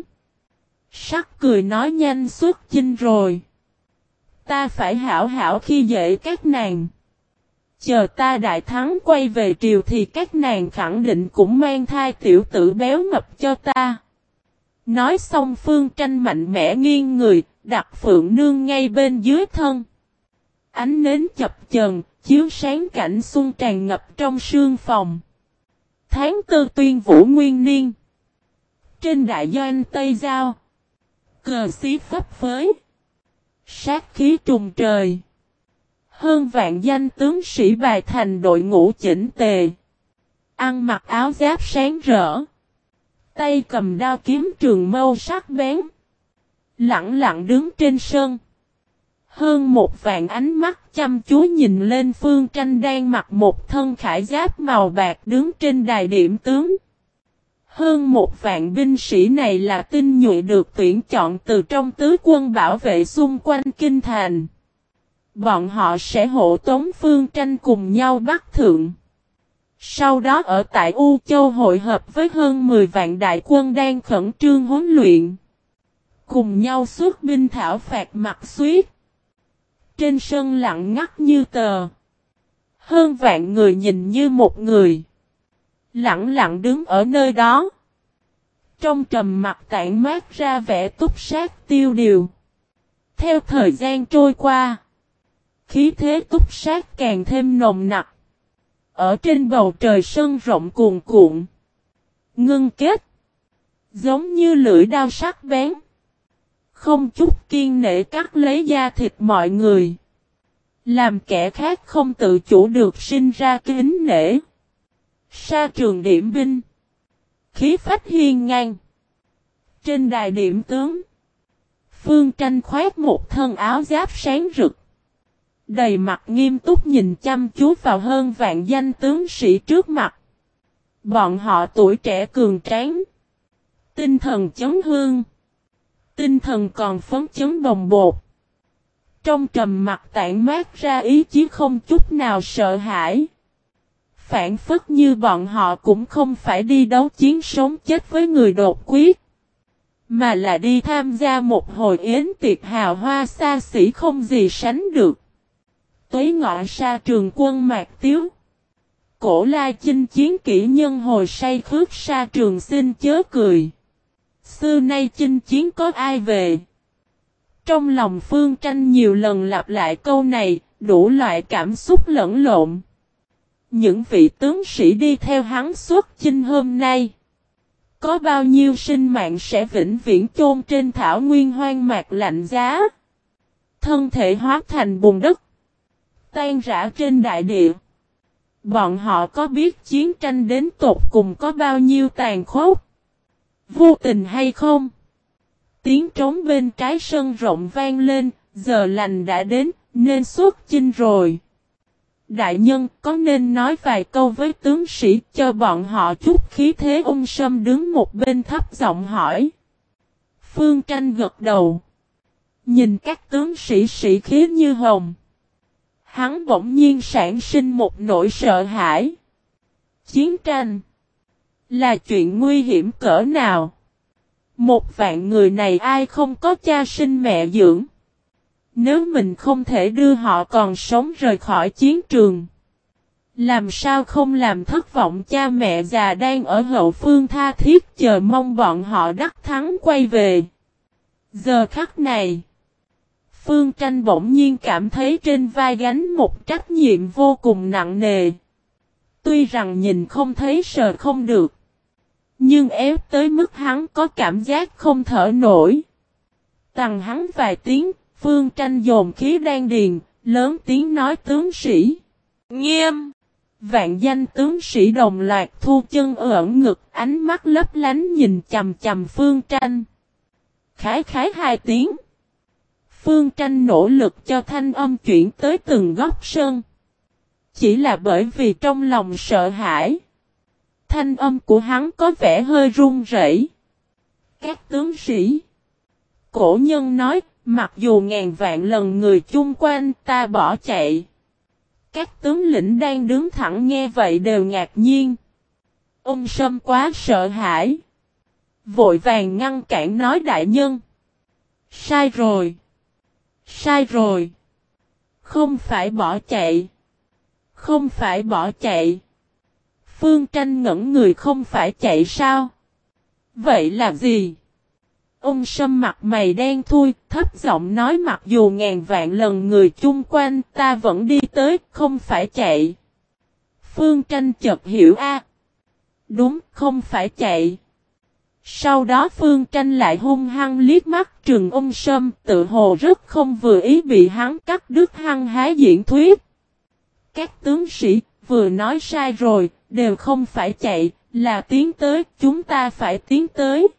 Sắc cười nói nhanh xuất chinh rồi. Ta phải hảo hảo khi dễ các nàng. Chờ ta đại thắng quay về triều thì các nàng khẳng định cũng mang thai tiểu tử béo mập cho ta. Nói xong Phương Tranh mạnh mẽ nghiêng người, đặt Phượng Nương ngay bên dưới thân. Ánh nến chập chờn, chiếu sáng cảnh xuân tràn ngập trong sương phòng. Tháng tư Tuyên Vũ Nguyên Niên. Trên đại doanh Tây Giao. Cờ xí phấp phới. Sát khí trùng trời. Hơn vạn danh tướng sĩ bài thành đội ngũ chỉnh tề. Ăn mặc áo giáp sáng rỡ. Tay cầm đao kiếm trường mâu sắc bén. Lặng lặng đứng trên sân. Hơn 1 vạn ánh mắt chăm chú nhìn lên Phương Tranh đang mặc một thân khải giáp màu bạc đứng trên đài điểm tướng. Hơn 1 vạn binh sĩ này là tinh nhuệ được tuyển chọn từ trong tứ quân bảo vệ xung quanh kinh thành. Bọn họ sẽ hộ tống Phương Tranh cùng nhau bắt Thượng. Sau đó ở tại U Châu hội hợp với hơn 10 vạn đại quân đang khẩn trương huấn luyện. Cùng nhau xuất binh thảo phạt Mạc Xuyết. Trên sân lặng ngắt như tờ. Hơn vạn người nhìn như một người. Lặng lặng đứng ở nơi đó. Trong trầm mặc tản mát ra vẻ túc sát tiêu điều. Theo thời gian trôi qua. Khí thế túc sát càng thêm nồng nặc. Ở trên bầu trời sân rộng cuồn cuộn. Ngưng kết. Giống như lưỡi đao sắc bén. Không chút kiên nể cắt lấy da thịt mọi người. Làm kẻ khác không tự chủ được sinh ra kính nể. Sa trường điểm binh. Khí phách hiên ngang. Trên đài điểm tướng. Phương Tranh khoác một thân áo giáp sáng rực. Đầy mặt nghiêm túc nhìn chăm chú vào hơn vạn danh tướng sĩ trước mặt. Bọn họ tuổi trẻ cường tráng. Tinh thần chấn hương. Tinh thần còn phấn chấn bồng bột. Trong trầm mặt tản mát ra ý chí không chút nào sợ hãi. Phản phất như bọn họ cũng không phải đi đấu chiến sống chết với người đột quyết. Mà là đi tham gia một hồi yến tiệc hào hoa xa xỉ không gì sánh được. Tuế ngọ sa trường quân mạc tiếu. Cổ lai chinh chiến kỹ nhân hồi say khước sa trường xin chớ cười. Xưa nay chinh chiến có ai về? Trong lòng Phương Tranh nhiều lần lặp lại câu này, đủ loại cảm xúc lẫn lộn. Những vị tướng sĩ đi theo hắn xuất chinh hôm nay. Có bao nhiêu sinh mạng sẽ vĩnh viễn chôn trên thảo nguyên hoang mạc lạnh giá. Thân thể hóa thành bùn đất. Tan rã trên đại địa. Bọn họ có biết chiến tranh đến tột cùng có bao nhiêu tàn khốc, vô tình hay không? Tiếng trống bên trái sân rộng vang lên, giờ lành đã đến, nên xuất chinh rồi. Đại nhân có nên nói vài câu với tướng sĩ cho bọn họ chút khí thế? Ung Sâm đứng một bên thấp giọng hỏi. Phương Tranh gật đầu. Nhìn các tướng sĩ sĩ khí như hồng. Hắn bỗng nhiên sản sinh một nỗi sợ hãi. Chiến tranh là chuyện nguy hiểm cỡ nào? Một vạn người này ai không có cha sinh mẹ dưỡng? Nếu mình không thể đưa họ còn sống rời khỏi chiến trường, làm sao không làm thất vọng cha mẹ già đang ở hậu phương tha thiết chờ mong bọn họ đắc thắng quay về. Giờ khắc này, Phương Tranh bỗng nhiên cảm thấy trên vai gánh một trách nhiệm vô cùng nặng nề. Tuy rằng nhìn không thấy sờ không được, nhưng ép tới mức hắn có cảm giác không thở nổi. Tằng hắn vài tiếng, Phương Tranh dồn khí đan điền, lớn tiếng nói tướng sĩ. Nghiêm! Vạn danh tướng sĩ đồng loạt thu chân ẩn ngực, ánh mắt lấp lánh nhìn chầm chầm Phương Tranh. Khái khái hai tiếng. Phương Tranh nỗ lực cho thanh âm chuyển tới từng góc sân. Chỉ là bởi vì trong lòng sợ hãi. Thanh âm của hắn có vẻ hơi run rẩy. Các tướng sĩ. Cổ nhân nói, mặc dù ngàn vạn lần người chung quanh ta bỏ chạy. Các tướng lĩnh đang đứng thẳng nghe vậy đều ngạc nhiên. Ung Sâm quá sợ hãi. Vội vàng ngăn cản nói đại nhân. Sai rồi. Sai rồi. Không phải bỏ chạy. Không phải bỏ chạy. Phương Tranh ngẩn người không phải chạy sao? Vậy là gì? Ung Sâm mặt mày đen thui, thấp giọng nói mặc dù ngàn vạn lần người chung quanh ta vẫn đi tới, không phải chạy. Phương Tranh chợt hiểu a. Đúng, không phải chạy. Sau đó Phương Tranh lại hung hăng liếc mắt trừng Ung Sâm, tự hồ rất không vừa ý bị hắn cắt đứt hăng hái diễn thuyết. Các tướng sĩ vừa nói sai rồi, đều không phải chạy, là tiến tới, chúng ta phải tiến tới.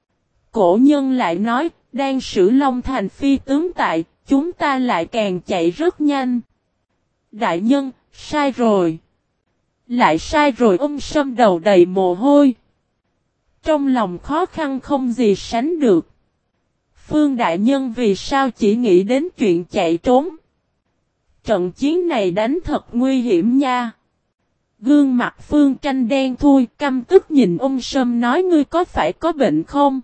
Cổ nhân lại nói, đang sử Long Thành phi tướng tại, chúng ta lại càng chạy rất nhanh. Đại nhân, sai rồi. Lại sai rồi. Ung Sâm đầu đầy mồ hôi. Trong lòng khó khăn không gì sánh được. Phương đại nhân vì sao chỉ nghĩ đến chuyện chạy trốn? Trận chiến này đánh thật nguy hiểm nha. Gương mặt Phương Tranh đen thui, căm tức nhìn Ung Sâm nói ngươi có phải có bệnh không?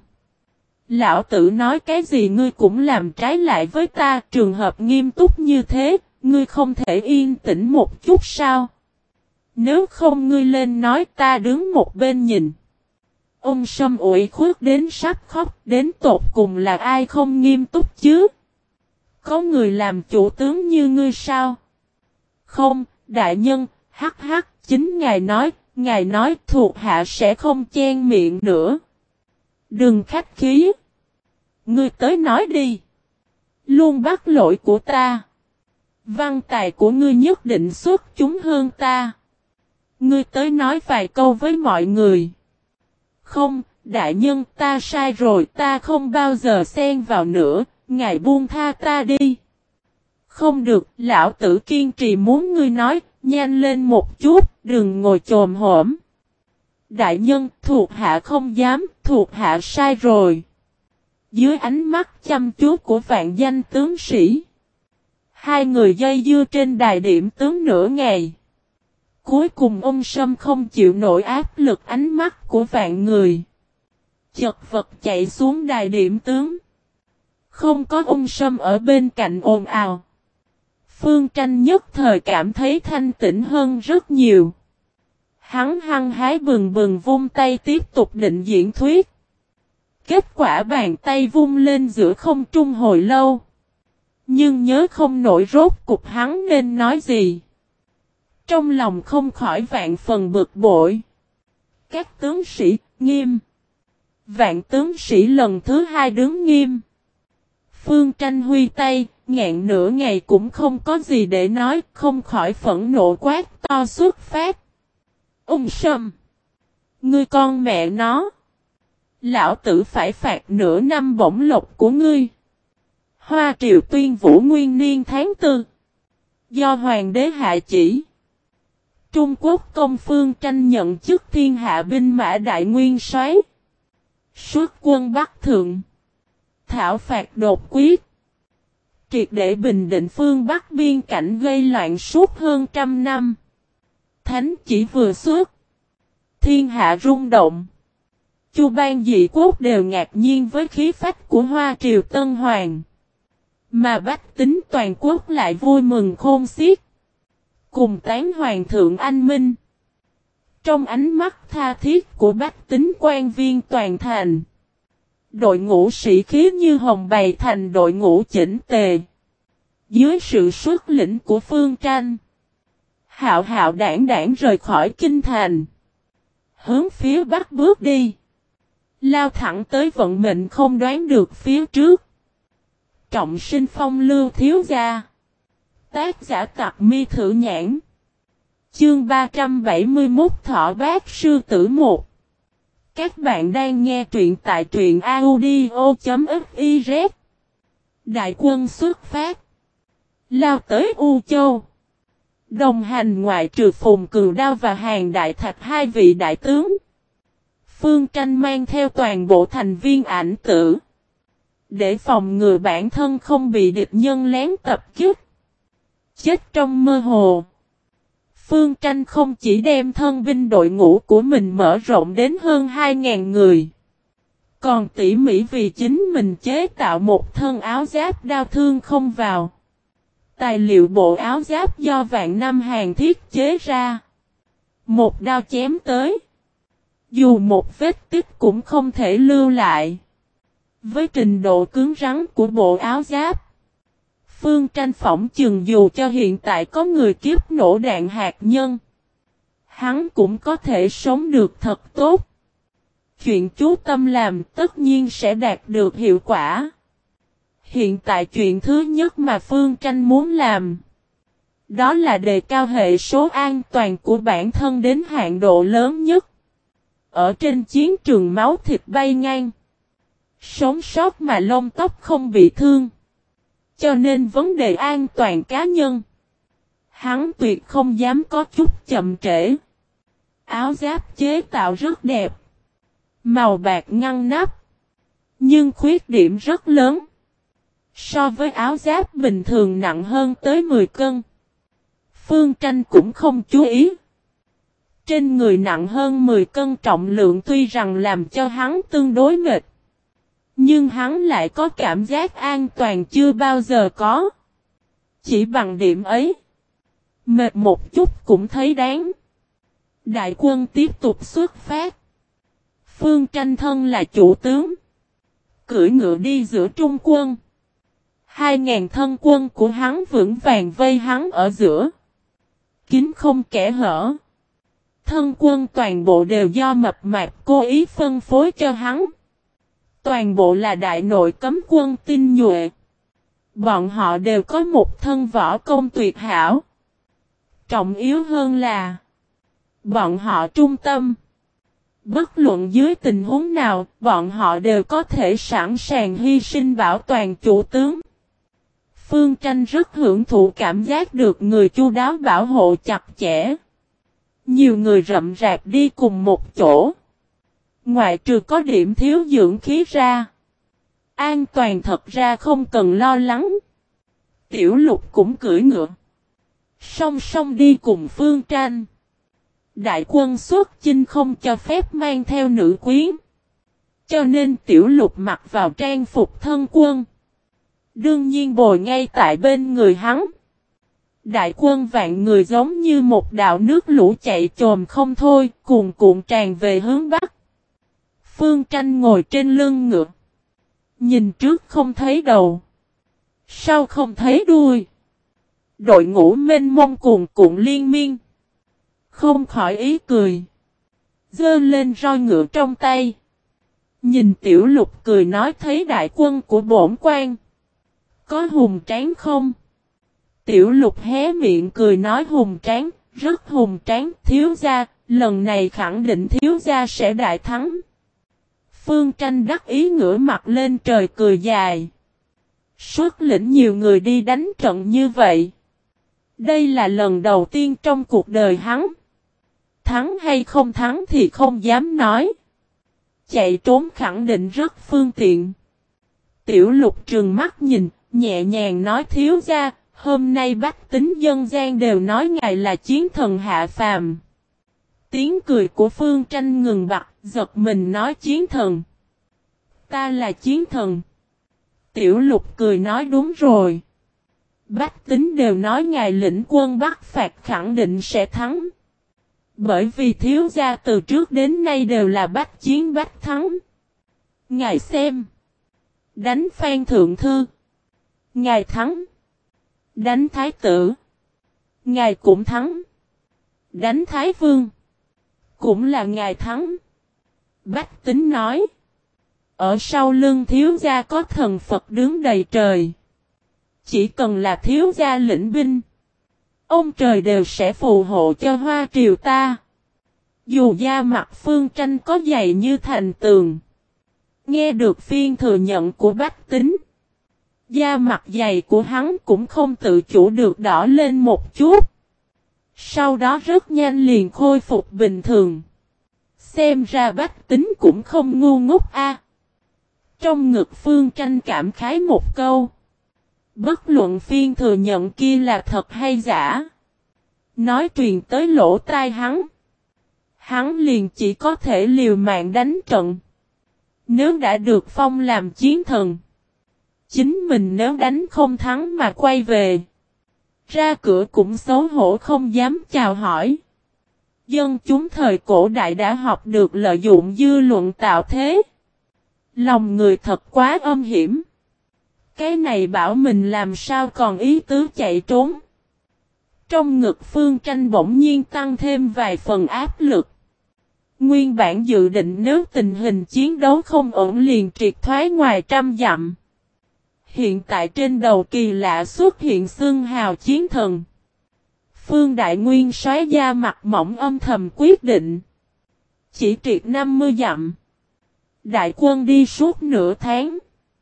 Lão tử nói cái gì ngươi cũng làm trái lại với ta, trường hợp nghiêm túc như thế, ngươi không thể yên tĩnh một chút sao? Nếu không ngươi lên nói ta đứng một bên nhìn. Ung Sâm ủy khuất đến sắp khóc, đến tột cùng là ai không nghiêm túc chứ? Có người làm chủ tướng như ngươi sao? Không, đại nhân, hắc hắc, chính ngài nói thuộc hạ sẽ không chen miệng nữa. Đừng khách khí. Ngươi tới nói đi. Luôn bắt lỗi của ta. Văn tài của ngươi nhất định xuất chúng hơn ta. Ngươi tới nói vài câu với mọi người. Không, đại nhân ta sai rồi, ta không bao giờ xen vào nữa, ngài buông tha ta đi. Không được, lão tử kiên trì muốn ngươi nói, nhanh lên một chút, đừng ngồi chồm hổm. Đại nhân, thuộc hạ không dám, thuộc hạ sai rồi. Dưới ánh mắt chăm chú của vạn danh tướng sĩ, hai người dây dưa trên đài điểm tướng nửa ngày. Cuối cùng ông Sâm không chịu nổi áp lực ánh mắt của vạn người, chật vật chạy xuống đài điểm tướng. Không có ông Sâm ở bên cạnh ồn ào, Phương Tranh nhất thời cảm thấy thanh tĩnh hơn rất nhiều. Hắn hăng hái bừng bừng vung tay tiếp tục định diễn thuyết. Kết quả bàn tay vung lên giữa không trung hồi lâu. Nhưng nhớ không nổi rốt cục hắn nên nói gì. Trong lòng không khỏi vạn phần bực bội. Các tướng sĩ, nghiêm. Vạn tướng sĩ lần thứ hai đứng nghiêm. Phương Tranh huy tay, ngẹn nửa ngày cũng không có gì để nói, không khỏi phẫn nộ quát to xuất phát. Ung Sâm! Ngươi con mẹ nó! Lão tử phải phạt nửa năm bổng lộc của ngươi. Hoa Triều tuyên vũ nguyên niên tháng 4. Do Hoàng đế hạ chỉ. Trung Quốc công Phương Tranh nhận chức thiên hạ binh mã đại nguyên soái. Xuất quân Bắc Thượng. Thảo phạt đột quyết. Triệt để bình định phương Bắc biên cảnh gây loạn suốt hơn trăm năm. Thánh chỉ vừa xuất. Thiên hạ rung động. Chu bang dị quốc đều ngạc nhiên với khí phách của Hoa Triều Tân Hoàng. Mà bách tính toàn quốc lại vui mừng khôn xiết. Cùng tán hoàng thượng anh minh. Trong ánh mắt tha thiết của bách tính quan viên toàn thành. Đội ngũ sĩ khí như hồng bày thành đội ngũ chỉnh tề. Dưới sự xuất lĩnh của Phương Tranh, hạo hạo đảng đảng rời khỏi kinh thành. Hướng phía bắc bước đi. Lao thẳng tới vận mệnh không đoán được phía trước. Trọng sinh phong lưu thiếu gia. Tác giả Tặc Mi Thử Nhãn. Chương 371 Thọ Bát Sư Tử 1. Các bạn đang nghe truyện tại truyện audio.fiz. Đại quân xuất phát. Lao tới U Châu. Đồng hành ngoại trừ Phùng Cừu Đao và Hàn Đại Thạch hai vị đại tướng. Phương Tranh mang theo toàn bộ thành viên ảnh tử. Để phòng ngừa bản thân không bị địch nhân lén tập kích. Chết trong mơ hồ. Phương Tranh không chỉ đem thân binh đội ngũ của mình mở rộng đến hơn 2.000 người. Còn tỉ mỉ vì chính mình chế tạo một thân áo giáp đao thương không vào. Tài liệu bộ áo giáp do vạn năm hàng thiết chế ra. Một đao chém tới. Dù một vết tích cũng không thể lưu lại. Với trình độ cứng rắn của bộ áo giáp, Phương Tranh phỏng chừng dù cho hiện tại có người kiếp nổ đạn hạt nhân, hắn cũng có thể sống được thật tốt. Chuyện chú tâm làm tất nhiên sẽ đạt được hiệu quả. Hiện tại chuyện thứ nhất mà Phương Tranh muốn làm, đó là đề cao hệ số an toàn của bản thân đến hạn độ lớn nhất. Ở trên chiến trường máu thịt bay ngang, sống sót mà lông tóc không bị thương. Cho nên vấn đề an toàn cá nhân, hắn tuyệt không dám có chút chậm trễ. Áo giáp chế tạo rất đẹp. Màu bạc ngăn nắp. Nhưng khuyết điểm rất lớn. So với áo giáp bình thường nặng hơn tới 10 cân. Phương Tranh cũng không chú ý. Trên người nặng hơn 10 cân trọng lượng tuy rằng làm cho hắn tương đối mệt. Nhưng hắn lại có cảm giác an toàn chưa bao giờ có. Chỉ bằng điểm ấy, mệt một chút cũng thấy đáng. Đại quân tiếp tục xuất phát. Phương Tranh thân là chủ tướng, cưỡi ngựa đi giữa trung quân. 2.000 thân quân của hắn vững vàng vây hắn ở giữa. Kín không kẽ hở. Thân quân toàn bộ đều do mập mạp cố ý phân phối cho hắn. Toàn bộ là đại nội cấm quân tinh nhuệ. Bọn họ đều có một thân võ công tuyệt hảo. Trọng yếu hơn là bọn họ trung tâm. Bất luận dưới tình huống nào, bọn họ đều có thể sẵn sàng hy sinh bảo toàn chủ tướng. Phương Tranh rất hưởng thụ cảm giác được người chu đáo bảo hộ chặt chẽ. Nhiều người rậm rạp đi cùng một chỗ. Ngoại trừ có điểm thiếu dưỡng khí ra. An toàn thật ra không cần lo lắng. Tiểu Lục cũng cưỡi ngựa. Song song đi cùng Phương Tranh. Đại quân xuất chinh không cho phép mang theo nữ quyến. Cho nên Tiểu Lục mặc vào trang phục thân quân. Đương nhiên bồi ngay tại bên người hắn. Đại quân vạn người giống như một đạo nước lũ chạy chồm không thôi, cuồn cuộn tràn về hướng Bắc. Phương Tranh ngồi trên lưng ngựa. Nhìn trước không thấy đầu. Sau không thấy đuôi. Đội ngũ mênh mông cuồn cuộn liên miên. Không khỏi ý cười. Giơ lên roi ngựa trong tay. Nhìn Tiểu Lục cười nói thấy đại quân của bổn quan. Có hùng tráng không? Tiểu Lục hé miệng cười nói hùng tráng, rất hùng tráng, thiếu gia, lần này khẳng định thiếu gia sẽ đại thắng. Phương Tranh đắc ý ngửa mặt lên trời cười dài. Xuất lĩnh nhiều người đi đánh trận như vậy. Đây là lần đầu tiên trong cuộc đời hắn. Thắng hay không thắng thì không dám nói. Chạy trốn khẳng định rất phương tiện. Tiểu Lục trừng mắt nhìn, nhẹ nhàng nói thiếu gia, hôm nay bách tính dân gian đều nói ngài là chiến thần hạ phàm. Tiếng cười của Phương Tranh ngừng bặt, giật mình nói chiến thần. Ta là chiến thần. Tiểu Lục cười nói đúng rồi. Bách tính đều nói ngài lĩnh quân Bắc phạt khẳng định sẽ thắng. Bởi vì thiếu gia từ trước đến nay đều là bách chiến bách thắng. Ngài xem. Đánh Phan Thượng Thư. Ngài thắng. Đánh Thái Tử. Ngài cũng thắng. Đánh Thái Vương. Cũng là ngài thắng. Bách tính nói. Ở sau lưng thiếu gia có thần Phật đứng đầy trời. Chỉ cần là thiếu gia lĩnh binh. Ông trời đều sẽ phù hộ cho Hoa Triều ta. Dù da mặt Phương Tranh có dày như thành tường. Nghe được phiên thừa nhận của bách tính. Da mặt dày của hắn cũng không tự chủ được đỏ lên một chút. Sau đó rất nhanh liền khôi phục bình thường. Xem ra bách tính cũng không ngu ngốc a. Trong ngực Phương Tranh cảm khái một câu. Bất luận phiên thừa nhận kia là thật hay giả. Nói truyền tới lỗ tai hắn. Hắn liền chỉ có thể liều mạng đánh trận. Nếu đã được phong làm chiến thần. Chính mình nếu đánh không thắng mà quay về. Ra cửa cũng xấu hổ không dám chào hỏi. Dân chúng thời cổ đại đã học được lợi dụng dư luận tạo thế. Lòng người thật quá âm hiểm. Cái này bảo mình làm sao còn ý tứ chạy trốn. Trong ngực Phương Tranh bỗng nhiên tăng thêm vài phần áp lực. Nguyên bản dự định nếu tình hình chiến đấu không ổn liền triệt thoái ngoài trăm dặm. Hiện tại trên đầu kỳ lạ xuất hiện xương hào chiến thần. Phương Đại Nguyên soái da mặt mỏng âm thầm quyết định. Chỉ triệt 50 dặm. Đại quân đi suốt nửa tháng.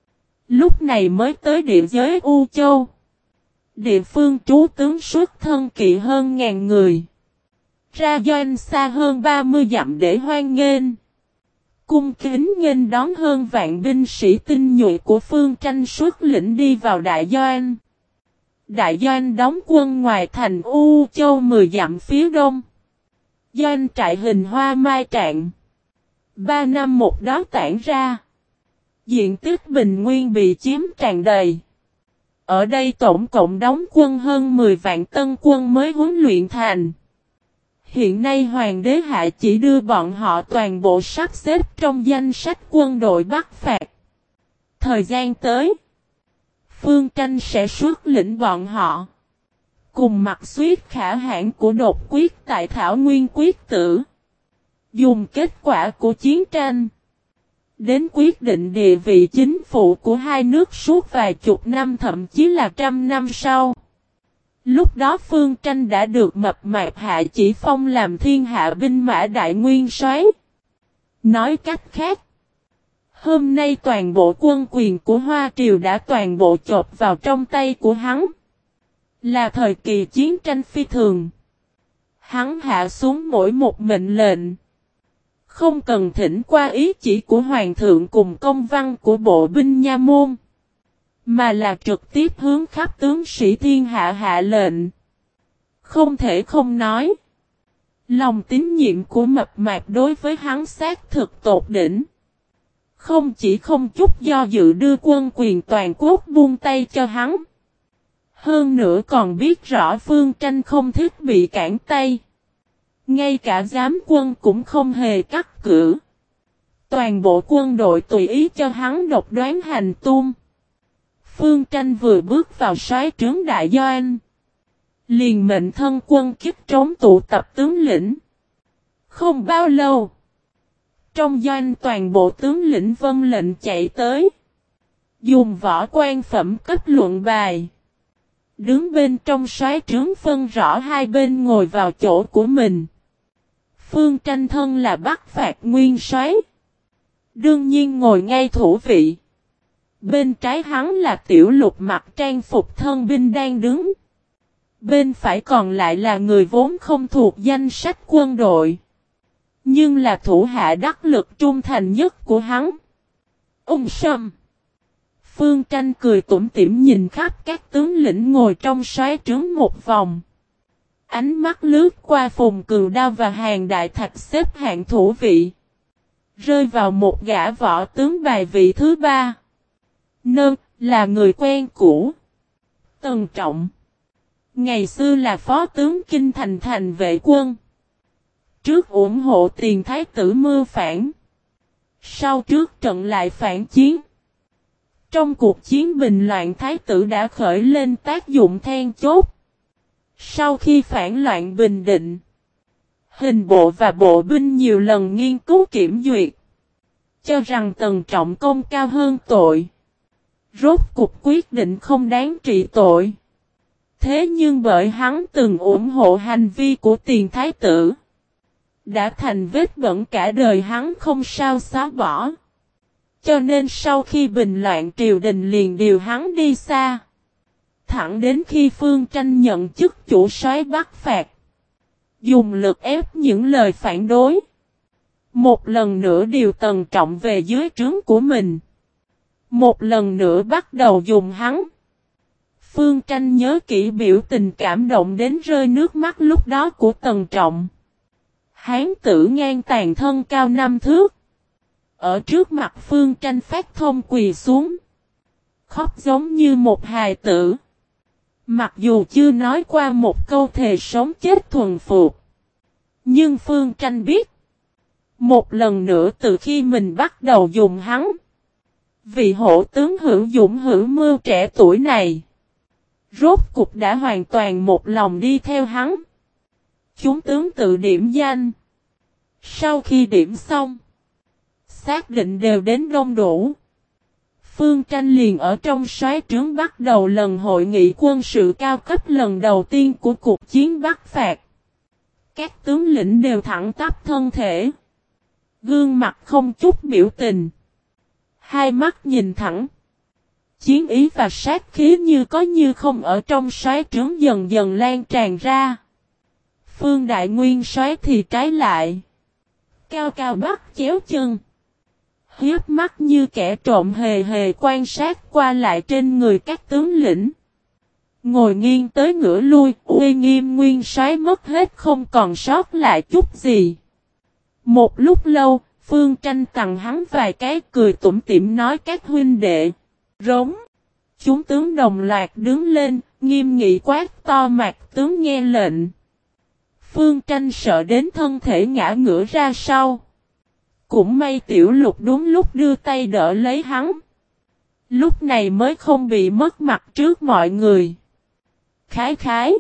Lúc này mới tới địa giới U Châu. Địa phương trú tướng xuất thân kỵ hơn ngàn người. Ra doanh xa hơn 30 dặm để hoan nghênh. Cung kính nghênh đón hơn vạn binh sĩ tinh nhuệ của Phương Tranh xuất lĩnh đi vào đại doanh. Đại doanh đóng quân ngoài thành U Châu 10 dặm phía đông. Doanh trại hình hoa mai trạng. 3 năm một đó tản ra. Diện tích bình nguyên bị chiếm tràn đầy. Ở đây tổng cộng đóng quân hơn 10 vạn tân quân mới huấn luyện thành. Hiện nay Hoàng đế Hạ chỉ đưa bọn họ toàn bộ sắp xếp trong danh sách quân đội Bắc phạt. Thời gian tới, Phương Tranh sẽ xuất lĩnh bọn họ. Cùng mặt Xuyết Khả hãn của đột quyết tại Thảo Nguyên quyết tử. Dùng kết quả của chiến tranh. Đến quyết định địa vị chính phủ của hai nước suốt vài chục năm thậm chí là trăm năm sau. Lúc đó Phương Tranh đã được mập mạp Hạ chỉ phong làm thiên hạ binh mã đại nguyên soái. Nói cách khác, Hôm nay toàn bộ quân quyền của Hoa Triều đã toàn bộ chộp vào trong tay của hắn. Là thời kỳ chiến tranh phi thường. Hắn hạ xuống mỗi một mệnh lệnh. Không cần thỉnh qua ý chỉ của Hoàng thượng cùng công văn của bộ binh nha môn. Mà là trực tiếp hướng khắp tướng sĩ thiên hạ hạ lệnh. Không thể không nói. Lòng tín nhiệm của Mập Mạp đối với hắn xác thực tột đỉnh. Không chỉ không chút do dự đưa quân quyền toàn quốc buông tay cho hắn. Hơn nữa còn biết rõ Phương Tranh không thích bị cản tay. Ngay cả giám quân cũng không hề cắt cử. Toàn bộ quân đội tùy ý cho hắn độc đoán hành tung. Phương Tranh vừa bước vào soái trướng đại doanh. Liền mệnh thân quân kích trống tụ tập tướng lĩnh. Không bao lâu. Trong doanh toàn bộ tướng lĩnh vân lệnh chạy tới. Dùng võ quan phẩm cấp luận bài. Đứng bên trong soái trướng phân rõ hai bên ngồi vào chỗ của mình. Phương Tranh thân là Bắc Phạt nguyên soái, đương nhiên ngồi ngay thủ vị. Bên trái hắn là Tiểu Lục mặc trang phục thân binh đang đứng. Bên phải còn lại là người vốn không thuộc danh sách quân đội. Nhưng là thủ hạ đắc lực trung thành nhất của hắn. Ung Sâm. Phương Tranh cười tủm tỉm nhìn khắp các tướng lĩnh ngồi trong soái trướng một vòng. Ánh mắt lướt qua Phùng Cừu Đao và Hàng Đại Thạch xếp hạng thủ vị. Rơi vào một gã võ tướng bài vị thứ ba. Nâng là người quen cũ. Tần Trọng. Ngày xưa là phó tướng Kinh Thành Thành vệ quân. Trước ủng hộ tiền thái tử mưu phản. Sau trước trận lại phản chiến. Trong cuộc chiến bình loạn thái tử đã khởi lên tác dụng then chốt. Sau khi phản loạn bình định, hình bộ và bộ binh nhiều lần nghiên cứu kiểm duyệt. Cho rằng Tần Trọng công cao hơn tội. Rốt cục quyết định không đáng trị tội. Thế nhưng bởi hắn từng ủng hộ hành vi của tiền thái tử. Đã thành vết bẩn cả đời hắn không sao xóa bỏ. Cho nên sau khi bình loạn triều đình liền điều hắn đi xa. Thẳng đến khi Phương Tranh nhận chức chủ soái Bắc Phạt. Dùng lực ép những lời phản đối. Một lần nữa điều Tần Trọng về dưới trướng của mình. Một lần nữa bắt đầu dùng hắn. Phương Tranh nhớ kỹ biểu tình cảm động đến rơi nước mắt lúc đó của Tần Trọng. Hán tử ngang tàn thân cao 5 thước. Ở trước mặt Phương Tranh phát thông quỳ xuống. Khóc giống như một hài tử. Mặc dù chưa nói qua một câu thề sống chết thuần phục. Nhưng Phương Tranh biết. Một lần nữa từ khi mình bắt đầu dùng hắn. Vị hộ tướng hữu dũng hữu mưu trẻ tuổi này. Rốt cục đã hoàn toàn một lòng đi theo hắn. Chúng tướng tự điểm danh. Sau khi điểm xong. Xác định đều đến đông đủ. Phương Tranh liền ở trong soái trướng bắt đầu lần hội nghị quân sự cao cấp lần đầu tiên của cuộc chiến Bắc Phạt. Các tướng lĩnh đều thẳng tắp thân thể. Gương mặt không chút biểu tình. Hai mắt nhìn thẳng. Chiến ý và sát khí như có như không ở trong soái trướng dần dần lan tràn ra. Phương Đại Nguyên soái thì trái lại. Cao cao bắt chéo chân. Hiếp mắt như kẻ trộm hề hề quan sát qua lại trên người các tướng lĩnh. Ngồi nghiêng tới ngửa lui, uy nghiêm nguyên soái mất hết không còn sót lại chút gì. Một lúc lâu, Phương Tranh tặng hắn vài cái cười tủm tỉm nói các huynh đệ. Rống. Chúng tướng đồng loạt đứng lên, nghiêm nghị quát to mặt tướng nghe lệnh. Phương Tranh sợ đến thân thể ngã ngửa ra sau. Cũng may Tiểu Lục đúng lúc đưa tay đỡ lấy hắn. Lúc này mới không bị mất mặt trước mọi người. Khái khái.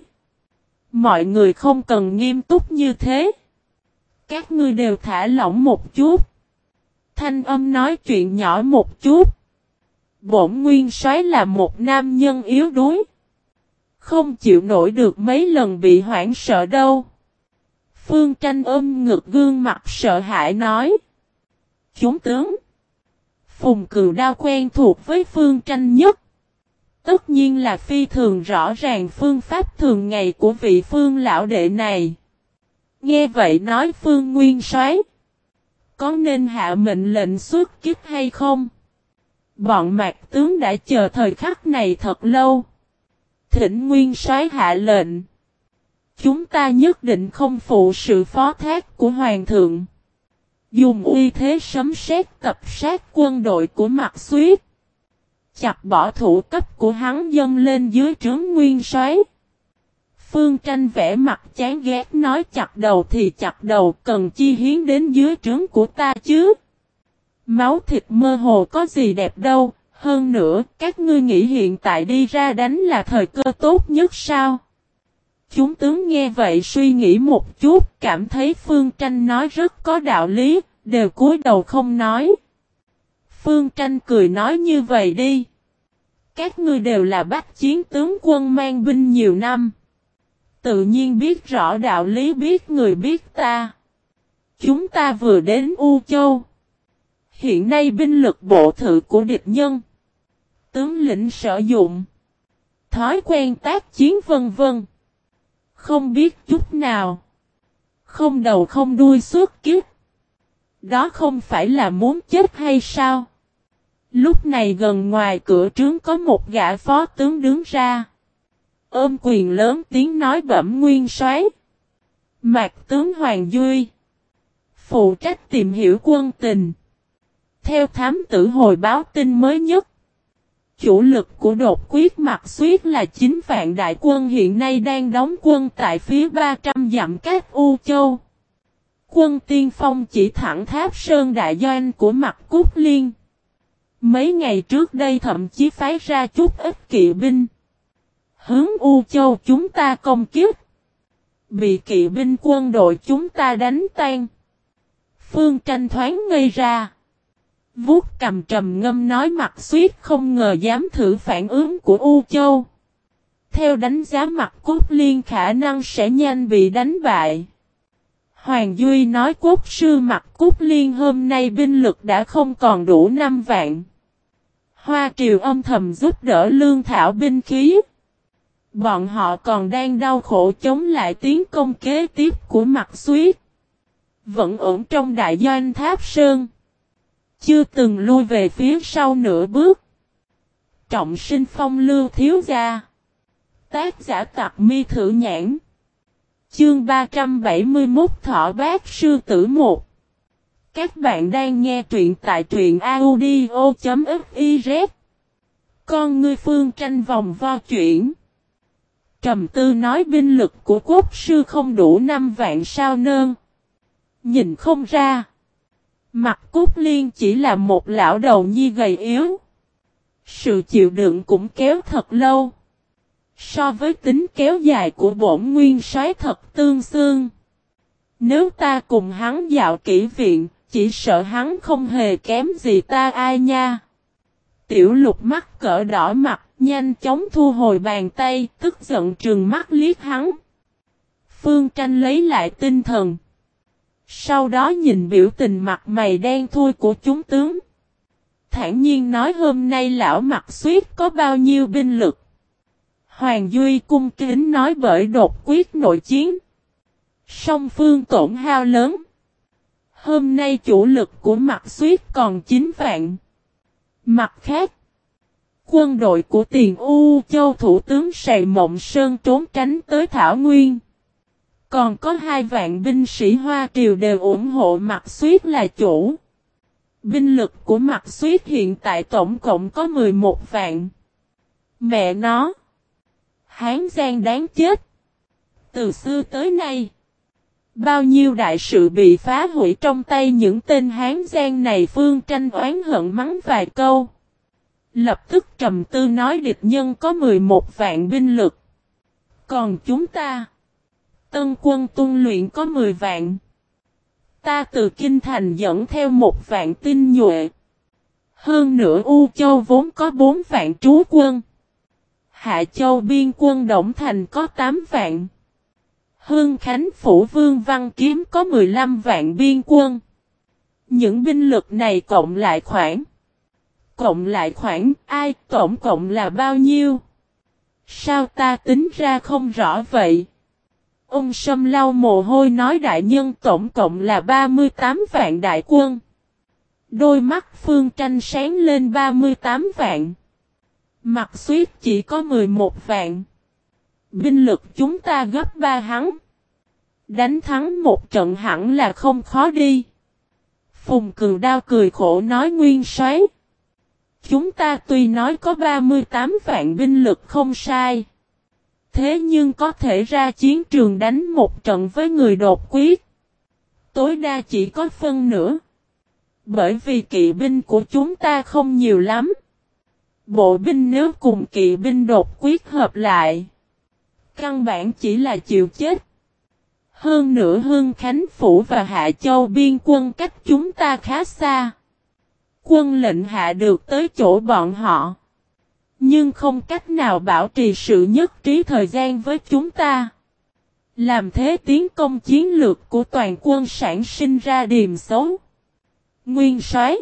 Mọi người không cần nghiêm túc như thế. Các ngươi đều thả lỏng một chút. Thanh âm nói chuyện nhỏ một chút. Bổn nguyên soái là một nam nhân yếu đuối. Không chịu nổi được mấy lần bị hoảng sợ đâu. Phương Tranh ôm ngực gương mặt sợ hãi nói. Chúng tướng. Phùng Cừu Đao quen thuộc với Phương Tranh nhất. Tất nhiên là phi thường rõ ràng phương pháp thường ngày của vị Phương lão đệ này. Nghe vậy nói Phương Nguyên Soái, có nên hạ mệnh lệnh xuất kích hay không? Bọn Mạc tướng đã chờ thời khắc này thật lâu. Thỉnh Nguyên Soái hạ lệnh. Chúng ta nhất định không phụ sự phó thác của Hoàng thượng. Dùng uy thế sấm sét tập sát quân đội của Mạc Xuyết. Chặt bỏ thủ cấp của hắn dâng lên dưới trướng Nguyên Soái. Phương Tranh vẽ mặt chán ghét nói chặt đầu thì chặt đầu, cần chi hiến đến dưới trướng của ta chứ. Máu thịt mơ hồ có gì đẹp đâu, hơn nữa các ngươi nghĩ hiện tại đi ra đánh là thời cơ tốt nhất sao? Chúng tướng nghe vậy suy nghĩ một chút, cảm thấy Phương Tranh nói rất có đạo lý, đều cúi đầu không nói. Phương Tranh cười nói như vậy đi. Các ngươi đều là bách chiến tướng quân mang binh nhiều năm. Tự nhiên biết rõ đạo lý biết người biết ta. Chúng ta vừa đến U Châu. Hiện nay binh lực bộ thự của địch nhân. Tướng lĩnh sử dụng. Thói quen tác chiến vân vân. Không biết chút nào. Không đầu không đuôi xuất kích. Đó không phải là muốn chết hay sao? Lúc này gần ngoài cửa trướng có một gã phó tướng đứng ra. Ôm quyền lớn tiếng nói bẩm Nguyên Soái. Mạc tướng Hoàng Duy. Phụ trách tìm hiểu quân tình. Theo thám tử hồi báo tin mới nhất. Chủ lực của đột quyết Mạc Xuyết là 9 vạn đại quân hiện nay đang đóng quân tại phía 300 dặm cách U Châu. Quân tiên phong chỉ thẳng Tháp Sơn đại doanh của Mạc Cúc Liên. Mấy ngày trước đây thậm chí phái ra chút ít kỵ binh. Hướng U Châu chúng ta công kích. Bị kỵ binh quân đội chúng ta đánh tan. Phương Tranh thoáng ngây ra. Vuốt cầm trầm ngâm nói Mạc Xuyết không ngờ dám thử phản ứng của U Châu. Theo đánh giá Mạc Cúc Liên khả năng sẽ nhanh bị đánh bại. Hoàng Duy nói quốc sư Mạc Cúc Liên hôm nay binh lực đã không còn đủ 5 vạn. Hoa Triều âm thầm giúp đỡ lương thảo binh khí. Bọn họ còn đang đau khổ chống lại tiến công kế tiếp của Mạc Xuyết. Vẫn ổn trong đại doanh Tháp Sơn. Chưa từng lui về phía sau nửa bước. Trọng Sinh Phong Lưu thiếu gia. Tác giả Tặc Mi Thử Nhãn. Chương 371 Thọ Bát Sư Tử 1. Các bạn đang nghe truyện tại truyện audio.fiz. Con ngươi Phương Tranh vòng vo chuyển. Trầm tư nói binh lực của quốc sư không đủ 5 vạn sao nơn. Nhìn không ra. Mạc Cúc Liên chỉ là một lão đầu nhi gầy yếu. Sự chịu đựng cũng kéo thật lâu. So với tính kéo dài của bổn nguyên soái thật tương xương. Nếu ta cùng hắn dạo kỹ viện, chỉ sợ hắn không hề kém gì ta ai nha. Tiểu Lục mắt cỡ đỏ mặt, nhanh chóng thu hồi bàn tay, tức giận trừng mắt liếc hắn. Phương Tranh lấy lại tinh thần. Sau đó nhìn biểu tình mặt mày đen thui của chúng tướng. Thản nhiên nói hôm nay lão Mạc Xuyết có bao nhiêu binh lực. Hoàng Duy cung kính nói bởi đột quyết nội chiến. Song phương tổn hao lớn. Hôm nay chủ lực của Mạc Xuyết còn 9 vạn. Mặt khác, quân đội của Tiền U Châu thủ tướng Sài Mộng Sơn trốn tránh tới Thảo Nguyên. Còn có 2 vạn binh sĩ Hoa Triều đều ủng hộ Mạc Xuyết là chủ. Binh lực của Mạc Xuyết hiện tại tổng cộng có 11 vạn. Mẹ nó! Hán Giang đáng chết! Từ xưa tới nay, bao nhiêu đại sự bị phá hủy trong tay những tên Hán Giang này. Phương Tranh oán hận mắng vài câu. Lập tức trầm tư nói địch nhân có 11 vạn binh lực. Còn chúng ta, tân quân tuân luyện có 10 vạn. Ta từ Kinh Thành dẫn theo 1 vạn tinh nhuệ. Hơn nữa U Châu vốn có 4 vạn trú quân. Hạ Châu biên quân Động Thành có 8 vạn. Hương Khánh Phủ Vương Văn Kiếm có 15 vạn biên quân. Những binh lực này cộng lại khoảng cộng lại khoản ai tổng cộng là bao nhiêu? Sao ta tính ra không rõ vậy? Ông Sâm lau mồ hôi nói đại nhân tổng cộng là 38 vạn đại quân. Đôi mắt Phương Tranh sáng lên 38 vạn. Mặt Xuyết chỉ có 11 vạn. Binh lực chúng ta gấp 3 hắn. Đánh thắng một trận hẳn là không khó đi. Phùng Cừu Đao cười khổ nói nguyên soái. Chúng ta tuy nói có 38 vạn binh lực không sai. Thế nhưng có thể ra chiến trường đánh một trận với người đột quyết. Tối đa chỉ có phân nửa. Bởi vì kỵ binh của chúng ta không nhiều lắm. Bộ binh nếu cùng kỵ binh đột quyết hợp lại. Căn bản chỉ là chịu chết. Hơn nữa Hưng Khánh Phủ và Hạ Châu biên quân cách chúng ta khá xa. Quân lệnh hạ được tới chỗ bọn họ. Nhưng không cách nào bảo trì sự nhất trí thời gian với chúng ta. Làm thế tiến công chiến lược của toàn quân sản sinh ra điềm xấu. Nguyên soái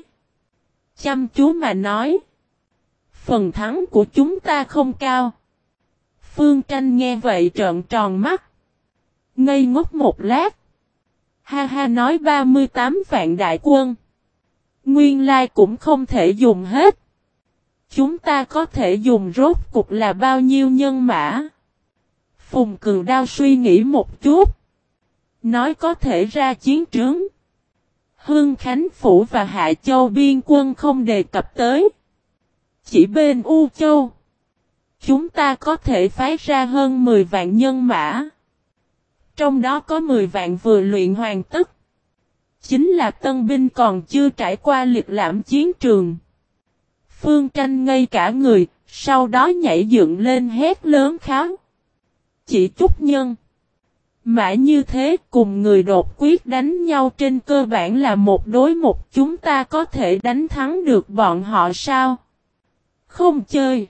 chăm chú mà nói. Phần thắng của chúng ta không cao. Phương Tranh nghe vậy trợn tròn mắt. Ngây ngốc một lát. Ha ha nói 38 vạn đại quân. Nguyên lai cũng không thể dùng hết. Chúng ta có thể dùng rốt cục là bao nhiêu nhân mã? Phùng Cừu Đao suy nghĩ một chút. Nói có thể ra chiến trướng. Hưng Khánh Phủ và Hạ Châu biên quân không đề cập tới. Chỉ bên U Châu. Chúng ta có thể phái ra hơn 10 vạn nhân mã. Trong đó có 10 vạn vừa luyện hoàn tất. Chính là tân binh còn chưa trải qua liệt lãm chiến trường. Phương Tranh ngây cả người, sau đó nhảy dựng lên hét lớn kháo. Chỉ chút nhân. Mãi như thế cùng người đột quyết đánh nhau trên cơ bản là một đối một, chúng ta có thể đánh thắng được bọn họ sao? Không chơi.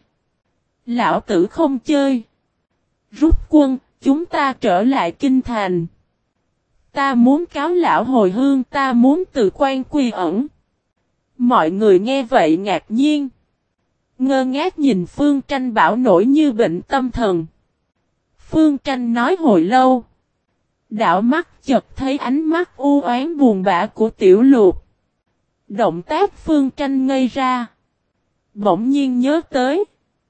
Lão tử không chơi. Rút quân, chúng ta trở lại kinh thành. Ta muốn cáo lão hồi hương, ta muốn từ quan quy ẩn. Mọi người nghe vậy ngạc nhiên. Ngơ ngác nhìn Phương Tranh bảo nổi như bệnh tâm thần. Phương Tranh nói hồi lâu. Đảo mắt chợt thấy ánh mắt u oán buồn bã của Tiểu Lục. Động tác Phương Tranh ngây ra. Bỗng nhiên nhớ tới.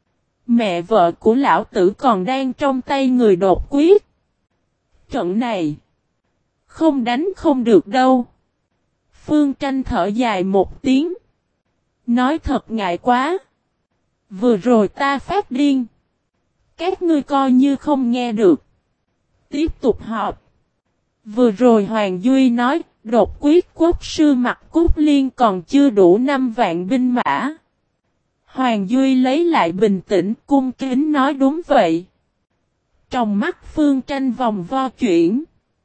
Mẹ vợ của lão tử còn đang trong tay người đột quyết. Trận này. Không đánh không được đâu. Phương Tranh thở dài một tiếng. Nói thật ngại quá. Vừa rồi ta phát điên. Các ngươi coi như không nghe được. Tiếp tục họp. Vừa rồi Hoàng Duy nói, đột quyết quốc sư Mạc Cúc Liên còn chưa đủ 5 vạn binh mã. Hoàng Duy lấy lại bình tĩnh, cung kính nói đúng vậy. Trong mắt Phương Tranh vòng vo chuyển.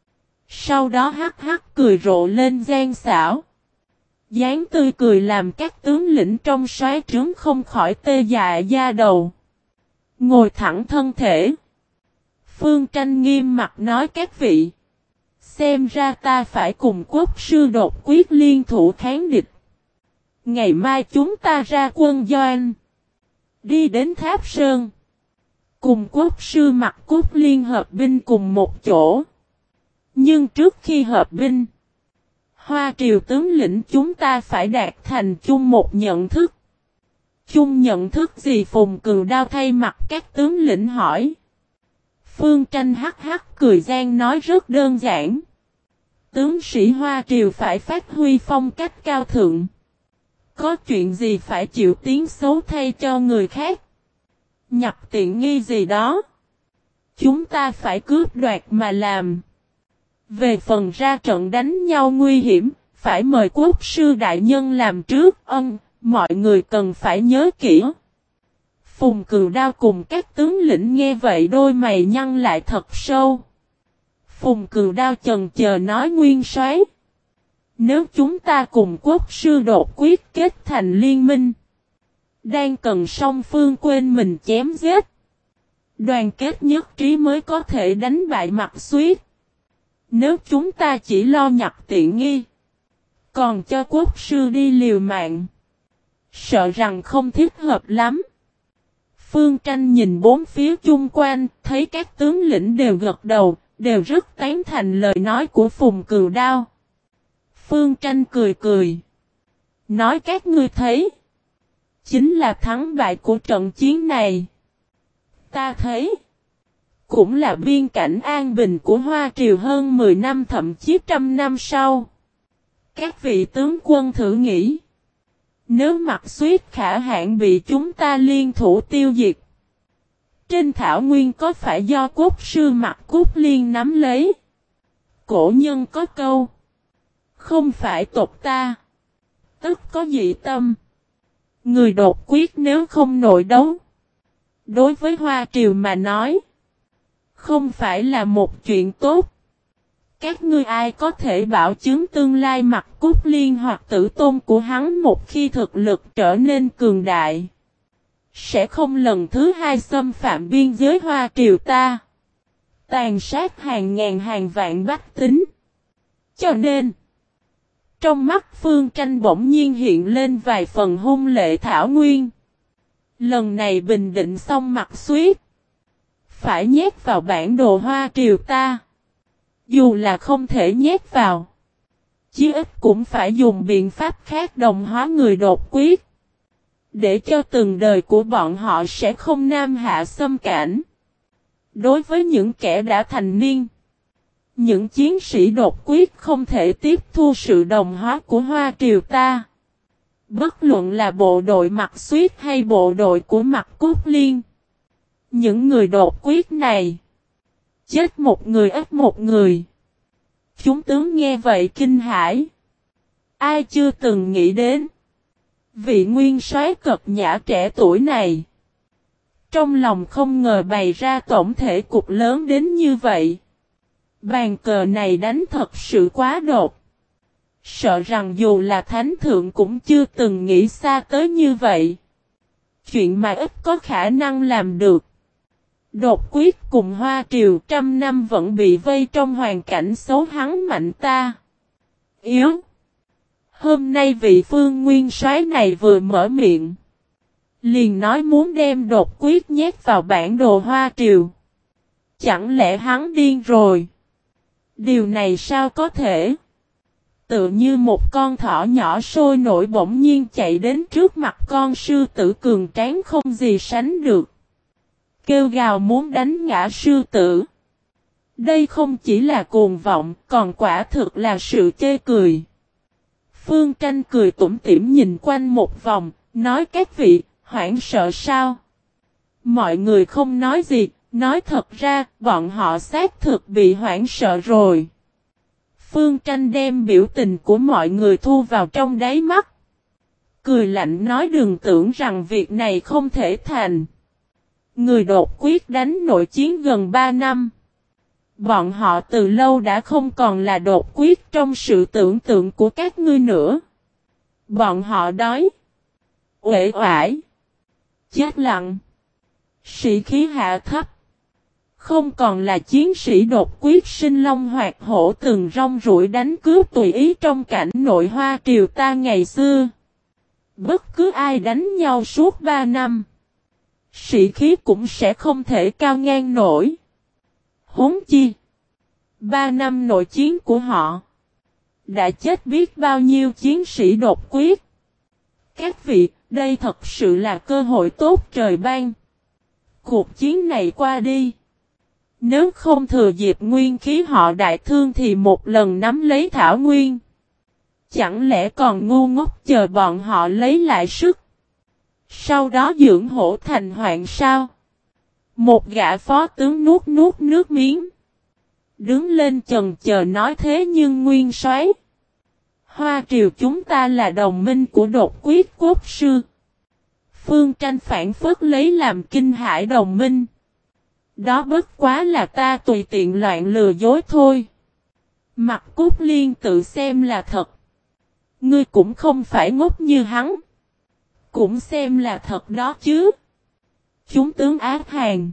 Sau đó hắc hắc cười rộ lên gian xảo. Dáng tươi cười làm các tướng lĩnh trong soái trướng không khỏi tê dại da đầu. Ngồi thẳng thân thể. Phương Tranh nghiêm mặt nói các vị. Xem ra ta phải cùng quốc sư đột quyết liên thủ kháng địch. Ngày mai chúng ta ra quân doanh. Đi đến Tháp Sơn. Cùng quốc sư Mạc Cúc Liên hợp binh cùng một chỗ. Nhưng trước khi hợp binh. Hoa triều tướng lĩnh chúng ta phải đạt thành chung một nhận thức. Chung nhận thức gì? Phùng Cừu Đao thay mặt các tướng lĩnh hỏi. Phương Tranh hắc hắc cười gian nói rất đơn giản. Tướng sĩ Hoa triều phải phát huy phong cách cao thượng. Có chuyện gì phải chịu tiếng xấu thay cho người khác. Nhập tiện nghi gì đó. Chúng ta phải cướp đoạt mà làm. Về phần ra trận đánh nhau nguy hiểm, phải mời quốc sư đại nhân làm trước, mọi người cần phải nhớ kỹ. Phùng Cừu Đao cùng các tướng lĩnh nghe vậy đôi mày nhăn lại thật sâu. Phùng Cừu Đao chần chờ nói nguyên soái. Nếu chúng ta cùng quốc sư đột quyết kết thành liên minh, đang cần song phương quên mình chém giết. Đoàn kết nhất trí mới có thể đánh bại Mạc Xuyết. Nếu chúng ta chỉ lo nhặt tiện nghi, còn cho quốc sư đi liều mạng, Sợ rằng không thích hợp lắm. Phương Tranh nhìn bốn phía chung quanh, thấy các tướng lĩnh đều gật đầu, đều rất tán thành lời nói của Phùng Cừu Đao. Phương Tranh cười cười. Nói các ngươi thấy. Chính là thắng bại của trận chiến này. Ta thấy. Cũng là biên cảnh an bình của Hoa Triều hơn 10 năm thậm chí 100 năm sau. Các vị tướng quân thử nghĩ. Nếu Mạc Xuyết Khả Hãn bị chúng ta liên thủ tiêu diệt. Trên thảo nguyên có phải do cốt sư Mạc Cốt Liên nắm lấy? Cổ nhân có câu. Không phải tộc ta. Tức có dị tâm. Người đột quyết nếu không nội đấu. Đối với Hoa Triều mà nói. Không phải là một chuyện tốt. Các ngươi ai có thể bảo chứng tương lai Mạc Cốt Liên hoặc tử tôn của hắn một khi thực lực trở nên cường đại. Sẽ không lần thứ hai xâm phạm biên giới Hoa Triều ta. Tàn sát hàng ngàn hàng vạn bách tính. Cho nên. Trong mắt Phương Tranh bỗng nhiên hiện lên vài phần hung lệ thảo nguyên. Lần này bình định xong Mạc Xuyết. Phải nhét vào bản đồ Hoa Triều ta. Dù là không thể nhét vào. Chí ít cũng phải dùng biện pháp khác đồng hóa người đột quyết. Để cho từng đời của bọn họ sẽ không nam hạ xâm cảnh. Đối với những kẻ đã thành niên. Những chiến sĩ đột quyết không thể tiếp thu sự đồng hóa của Hoa Triều ta. Bất luận là bộ đội Mạc Xuyết hay bộ đội của Mạc Cốt Liên. Những người đột quyết này. Chết một người ít một người. Chúng tướng nghe vậy kinh hãi. Ai chưa từng nghĩ đến. Vị nguyên soái cật nhã trẻ tuổi này. Trong lòng không ngờ bày ra tổng thể cục lớn đến như vậy. Bàn cờ này đánh thật sự quá đột. Sợ rằng dù là thánh thượng cũng chưa từng nghĩ xa tới như vậy. Chuyện mà ít có khả năng làm được. Đột quyết cùng Hoa Triều 100 năm vẫn bị vây trong hoàn cảnh xấu hắn mạnh ta. Yếu. Hôm nay vị phương nguyên soái này vừa mở miệng. Liền nói muốn đem đột quyết nhét vào bản đồ Hoa Triều. Chẳng lẽ hắn điên rồi? Điều này sao có thể? Tựa như một con thỏ nhỏ sôi nổi bỗng nhiên chạy đến trước mặt con sư tử cường tráng không gì sánh được. Kêu gào muốn đánh ngã sư tử. Đây không chỉ là cuồng vọng, còn quả thực là sự chê cười. Phương Tranh cười tủm tỉm nhìn quanh một vòng, nói các vị, hoảng sợ sao? Mọi người không nói gì, nói thật ra, bọn họ xác thực bị hoảng sợ rồi. Phương Tranh đem biểu tình của mọi người thu vào trong đáy mắt. Cười lạnh nói đừng tưởng rằng việc này không thể thành. Người đột quyết đánh nội chiến gần 3 năm. Bọn họ từ lâu đã không còn là đột quyết trong sự tưởng tượng của các ngươi nữa. Bọn họ đói. Uể oải. Chết lặng. Sĩ khí hạ thấp. Không còn là chiến sĩ đột quyết sinh long hoạt hổ từng rong ruổi đánh cướp tùy ý trong cảnh nội Hoa Triều ta ngày xưa. Bất cứ ai đánh nhau suốt 3 năm. Sĩ khí cũng sẽ không thể cao ngang nổi. Huống chi. 3 năm nội chiến của họ. Đã chết biết bao nhiêu chiến sĩ đột quyết. Các vị, đây thật sự là cơ hội tốt trời ban. Cuộc chiến này qua đi. Nếu không thừa dịp nguyên khí họ đại thương thì một lần nắm lấy thảo nguyên. Chẳng lẽ còn ngu ngốc chờ bọn họ lấy lại sức. Sau đó dưỡng hổ thành hoạn sao? Một gã phó tướng nuốt nước miếng. Đứng lên chần chờ nói thế nhưng nguyên soái. Hoa Triều chúng ta là đồng minh của đột quyết quốc sư. Phương Tranh phản phất lấy làm kinh hãi đồng minh. Đó bất quá là ta tùy tiện loạn lừa dối thôi. Mạc Cốt Liên tự xem là thật. Ngươi cũng không phải ngốc như hắn. Cũng xem là thật đó chứ. Chúng tướng ác hàng.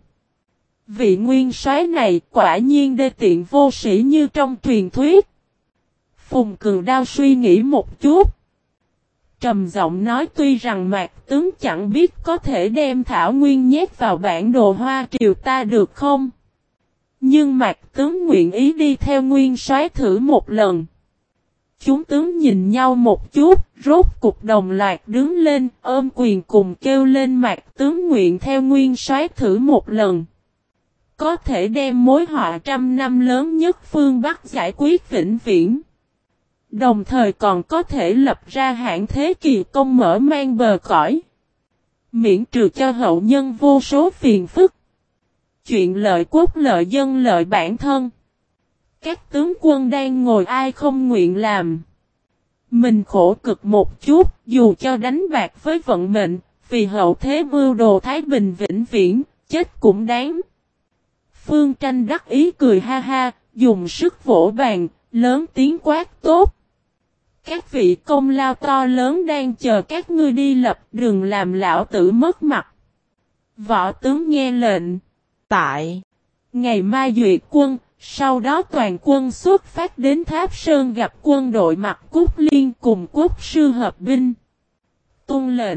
Vị nguyên soái này quả nhiên đê tiện vô sĩ như trong truyền thuyết. Phùng Cừu Đao suy nghĩ một chút. trầm giọng nói tuy rằng Mạc tướng chẳng biết có thể đem Thảo Nguyên nhét vào bản đồ Hoa Triều ta được không? Nhưng Mạc tướng nguyện ý đi theo Nguyên soái thử một lần. Chúng tướng nhìn nhau một chút, rốt cục đồng loạt đứng lên, ôm quyền cùng kêu lên Mạc tướng nguyện theo Nguyên soái thử một lần. Có thể đem mối họa trăm năm lớn nhất phương Bắc giải quyết vĩnh viễn. Đồng thời còn có thể lập ra hãng thế kỳ công mở mang bờ cõi. Miễn trừ cho hậu nhân vô số phiền phức. Chuyện lợi quốc lợi dân lợi bản thân. Các tướng quân đang ngồi ai không nguyện làm. Mình khổ cực một chút, dù cho đánh bạc với vận mệnh, vì hậu thế mưu đồ thái bình vĩnh viễn, chết cũng đáng. Phương Tranh đắc ý cười ha ha, dùng sức vỗ bàn, lớn tiếng quát tốt. Các vị công lao to lớn đang chờ các ngươi đi lập, đừng làm lão tử mất mặt. Võ tướng nghe lệnh. Tại ngày mai duyệt quân, sau đó toàn quân xuất phát đến Tháp Sơn gặp quân đội Mặc Cúc Liên cùng quốc sư hợp binh. Tuân lệnh.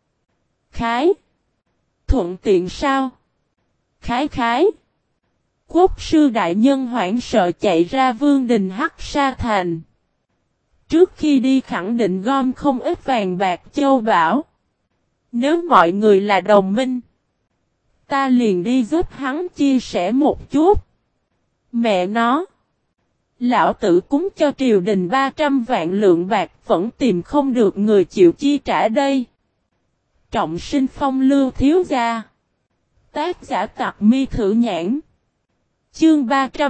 Khái. Thuận tiện sao? Khái khái. Quốc sư đại nhân hoảng sợ chạy ra Vương Đình Hắc Sa Thành. Trước khi đi khẳng định gom không ít vàng bạc châu bảo. Nếu mọi người là đồng minh, ta liền đi giúp hắn chia sẻ một chút. Mẹ nó. Lão tử cúng cho triều đình 300 vạn lượng bạc vẫn tìm không được người chịu chi trả đây. Trọng sinh phong lưu thiếu gia. Tác giả Tặc Mi Thử Nhãn. Chương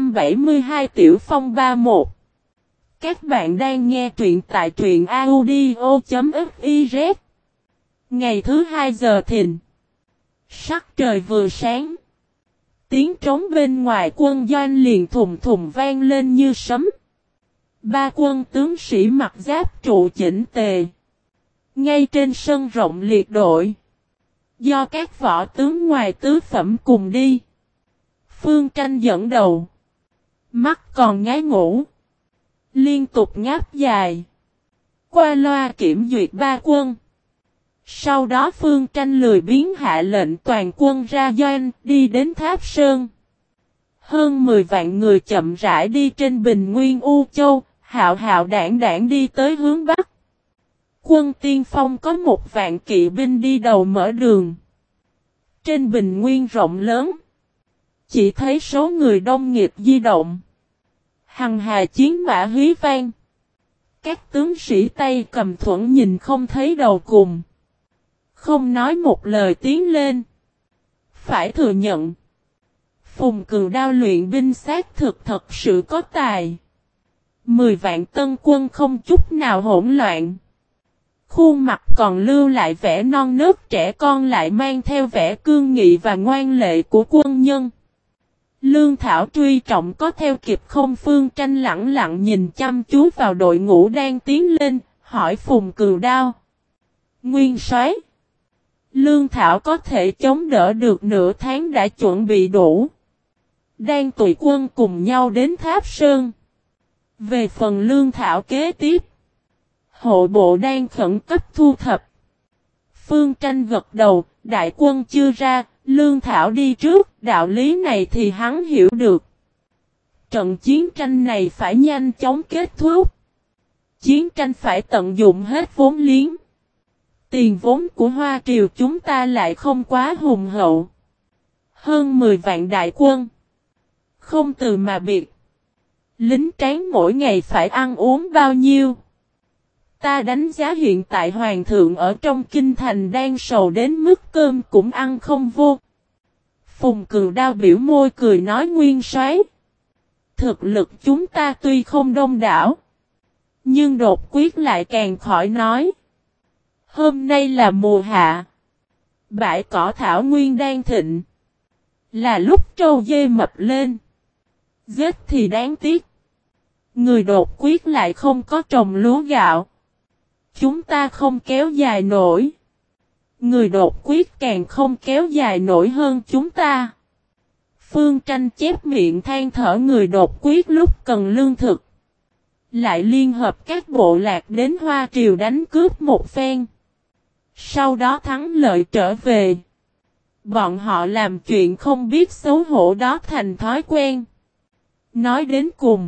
372 Tiểu Phong 31. Các bạn đang nghe truyện tại truyện audio.fiz. Ngày thứ 2 giờ thìn. Sắc trời vừa sáng. Tiếng trống bên ngoài quân doanh liền thùng thùng vang lên như sấm. Ba quân tướng sĩ mặc giáp trụ chỉnh tề. Ngay trên sân rộng liệt đội. Do các võ tướng ngoài tứ phẩm cùng đi. Phương Tranh dẫn đầu. Mắt còn ngái ngủ. Liên tục ngáp dài. Qua loa kiểm duyệt ba quân. Sau đó Phương Tranh lười biếng hạ lệnh toàn quân ra doanh, đi đến Tháp Sơn. Hơn 10 vạn người chậm rãi đi trên bình nguyên U Châu, hạo hạo đảng đảng đi tới hướng Bắc. Quân tiên phong có 1 vạn kỵ binh đi đầu mở đường. Trên bình nguyên rộng lớn, chỉ thấy số người đông nghịt di động. Hằng hà chiến mã hí vang. Các tướng sĩ tay cầm thuẫn nhìn không thấy đầu cùng. Không nói một lời tiến lên. Phải thừa nhận. Phùng Cừu Đao luyện binh xác thực thật sự có tài. 10 vạn tân quân không chút nào hỗn loạn. Khuôn mặt còn lưu lại vẻ non nớt, trẻ con lại mang theo vẻ cương nghị và ngoan lệ của quân nhân. Lương Thảo truy trọng có theo kịp không? Phương Tranh lặng lặng nhìn chăm chú vào đội ngũ đang tiến lên, hỏi Phùng Cừu Đao. Nguyên soái, Lương Thảo có thể chống đỡ được nửa tháng đã chuẩn bị đủ. Đang tụi quân cùng nhau đến Tháp Sơn. Về phần Lương Thảo kế tiếp, hộ bộ đang khẩn cấp thu thập. Phương Tranh gật đầu, đại quân chưa ra, Lương Thảo đi trước, đạo lý này thì hắn hiểu được. Trận chiến tranh này phải nhanh chóng kết thúc. Chiến tranh phải tận dụng hết vốn liếng. Tiền vốn của Hoa Triều chúng ta lại không quá hùng hậu. Hơn 10 vạn đại quân. Không từ mà biệt. Lính tráng mỗi ngày phải ăn uống bao nhiêu? Ta đánh giá hiện tại hoàng thượng ở trong kinh thành đang sầu đến mức cơm cũng ăn không vô. Phùng Cừu Đao biểu môi cười nói nguyên soái. Thực lực chúng ta tuy không đông đảo. Nhưng đột quyết lại càng khỏi nói. Hôm nay là mùa hạ. Bãi cỏ thảo nguyên đang thịnh. Là lúc trâu dê mập lên. Giết thì đáng tiếc. Người đột quyết lại không có trồng lúa gạo. Chúng ta không kéo dài nổi. Người đột quyết càng không kéo dài nổi hơn chúng ta. Phương Tranh chép miệng than thở người đột quyết lúc cần lương thực. lại liên hợp các bộ lạc đến Hoa Triều đánh cướp một phen. Sau đó thắng lợi trở về. Bọn họ làm chuyện không biết xấu hổ đó thành thói quen. Nói đến cùng,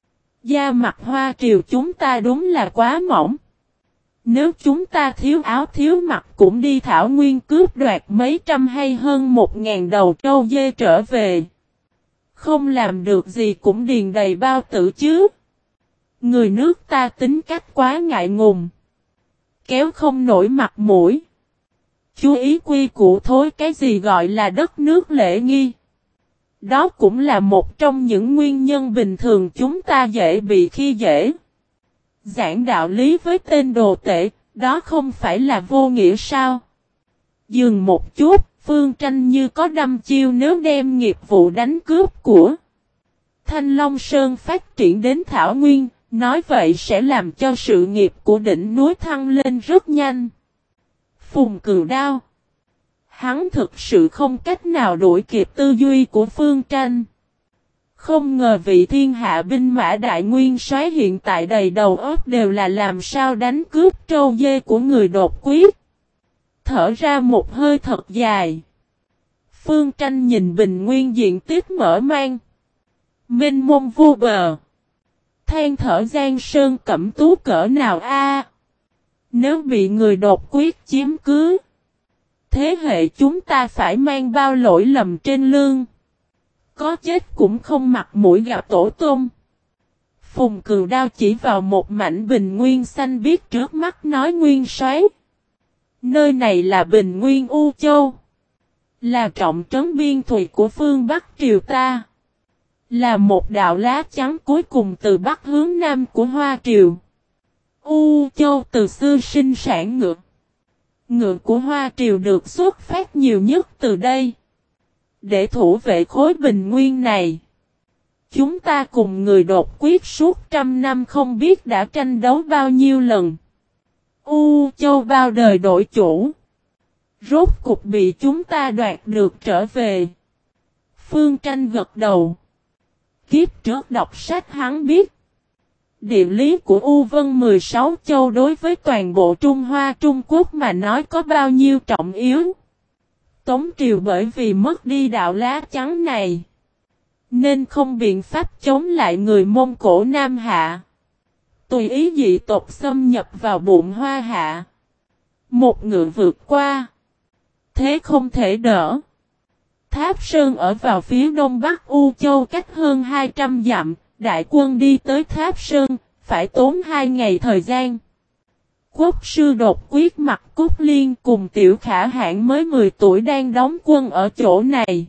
da mặt Hoa Triều chúng ta đúng là quá mỏng. Nếu chúng ta thiếu áo thiếu mặt cũng đi thảo nguyên cướp đoạt mấy trăm hay hơn 1.000 đầu trâu dê trở về. Không làm được gì cũng điền đầy bao tử chứ. Người nước ta tính cách quá ngại ngùng. Kéo không nổi mặt mũi. Chú ý quy củ thối cái gì gọi là đất nước lễ nghi. Đó cũng là một trong những nguyên nhân bình thường chúng ta dễ bị khi dễ. Giảng đạo lý với tên đồ tể, đó không phải là vô nghĩa sao? Dừng một chút, Phương Tranh như có đâm chiêu nếu đem nghiệp vụ đánh cướp của Thanh Long Sơn phát triển đến Thảo Nguyên, nói vậy sẽ làm cho sự nghiệp của đỉnh núi thăng lên rất nhanh. Phùng Cừu Đao. Hắn thực sự không cách nào đuổi kịp tư duy của Phương Tranh. Không ngờ vị thiên hạ binh mã đại nguyên soái hiện tại đầy đầu óc đều là làm sao đánh cướp trâu dê của người đột quyết. Thở ra một hơi thật dài. Phương Tranh nhìn bình nguyên diện tích mở mang. Mênh mông vô bờ. Than thở Giang Sơn Cẩm Tú cỡ nào a? Nếu bị người đột quyết chiếm cứ, thế hệ chúng ta phải mang bao lỗi lầm trên lưng. Có chết cũng không mặt mũi gặp tổ tông. Phùng Cừu Đao chỉ vào một mảnh bình nguyên xanh biếc trước mắt nói nguyên soái. Nơi này là bình nguyên U Châu. Là trọng trấn biên thùy của phương Bắc Triều ta. Là một đạo lá chắn cuối cùng từ Bắc hướng Nam của Hoa Triều. U Châu từ xưa sinh sản ngựa. Ngựa của Hoa Triều được xuất phát nhiều nhất từ đây. Để thủ vệ khối bình nguyên này, chúng ta cùng người đột quyết suốt 100 năm không biết đã tranh đấu bao nhiêu lần. U Châu bao đời đổi chủ. Rốt cục bị chúng ta đoạt được trở về. Phương Tranh gật đầu. Kiếp trước đọc sách hắn biết. Địa lý của U Vân 16 châu đối với toàn bộ Trung Hoa Trung Quốc mà nói có bao nhiêu trọng yếu. Tống Triều bởi vì mất đi đạo lá chắn này, nên không biện pháp chống lại người Mông Cổ Nam Hạ. Tùy ý dị tộc xâm nhập vào bụng Hoa Hạ. Một ngựa vượt qua. Thế không thể đỡ. Tháp Sơn ở vào phía đông bắc U Châu cách hơn 200 dặm. Đại quân đi tới Tháp Sơn, phải tốn 2 ngày thời gian. Quốc sư đột quyết Mặt Cúc Liên cùng Tiểu Khả Hãn mới 10 tuổi đang đóng quân ở chỗ này.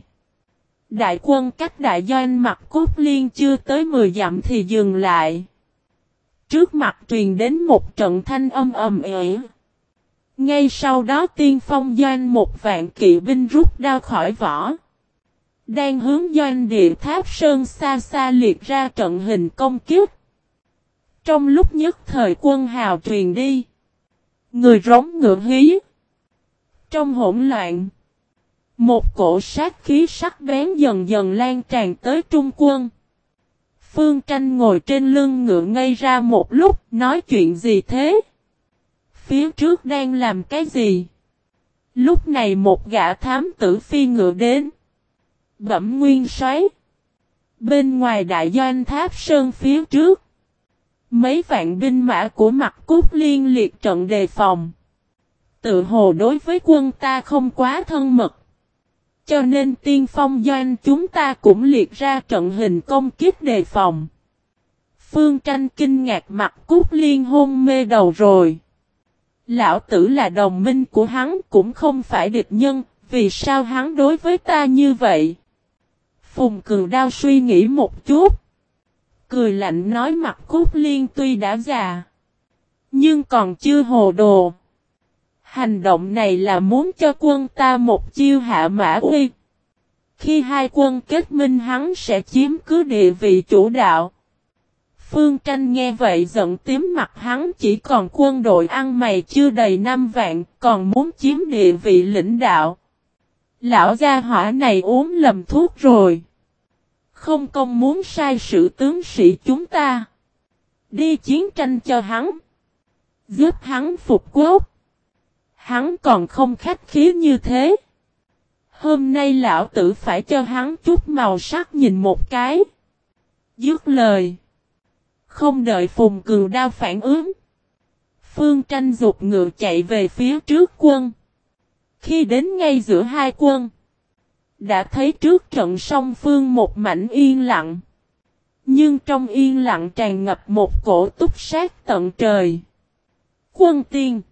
Đại quân cách đại doanh Mặt Cúc Liên chưa tới 10 dặm thì dừng lại. Trước mặt truyền đến một trận thanh âm ầm ĩ. Ngay sau đó tiên phong doanh 1.000 kỵ binh rút đao khỏi vỏ. Đang hướng doanh địa Tháp Sơn xa xa liệt ra trận hình công kích. Trong lúc nhất thời quân hào truyền đi. Người rống ngựa hí. Trong hỗn loạn, một cổ sát khí sắc bén dần dần lan tràn tới Trung quân. Phương Tranh ngồi trên lưng ngựa ngây ra một lúc, nói chuyện gì thế? Phía trước đang làm cái gì? Lúc này một gã thám tử phi ngựa đến. Bẩm nguyên soái. Bên ngoài đại doanh Tháp Sơn phía trước, mấy vạn binh mã của Mặt Cúc Liên liệt trận đề phòng. Tự hồ đối với quân ta không quá thân mật, cho nên tiên phong doanh chúng ta cũng liệt ra trận hình công kích đề phòng. Phương Tranh kinh ngạc. Mặt Cúc Liên hôn mê đầu rồi. Lão tử là đồng minh của hắn cũng không phải địch nhân, vì sao hắn đối với ta như vậy? Phùng Cừu Đao suy nghĩ một chút. Cười lạnh nói Mặt Cúc Liên tuy đã già, nhưng còn chưa hồ đồ. Hành động này là muốn cho quân ta một chiêu hạ mã uy. Khi hai quân kết minh hắn sẽ chiếm cứ địa vị chủ đạo. Phương Tranh nghe vậy giận tím mặt, hắn chỉ còn quân đội ăn mày chưa đầy 5 vạn, còn muốn chiếm địa vị lãnh đạo. Lão gia hỏa này uống lầm thuốc rồi. Không công muốn sai sự tướng sĩ chúng ta. Đi chiến tranh cho hắn. Giúp hắn phục quốc. Hắn còn không khách khí như thế. Hôm nay lão tử phải cho hắn chút màu sắc nhìn một cái. Dứt lời. Không đợi Phùng Cường Đao phản ứng. Phương Tranh giục ngựa chạy về phía trước quân. Khi đến ngay giữa hai quân. Đã thấy trước trận song phương một mảnh yên lặng. Nhưng trong yên lặng tràn ngập một cổ túc sát tận trời. Quân tiên.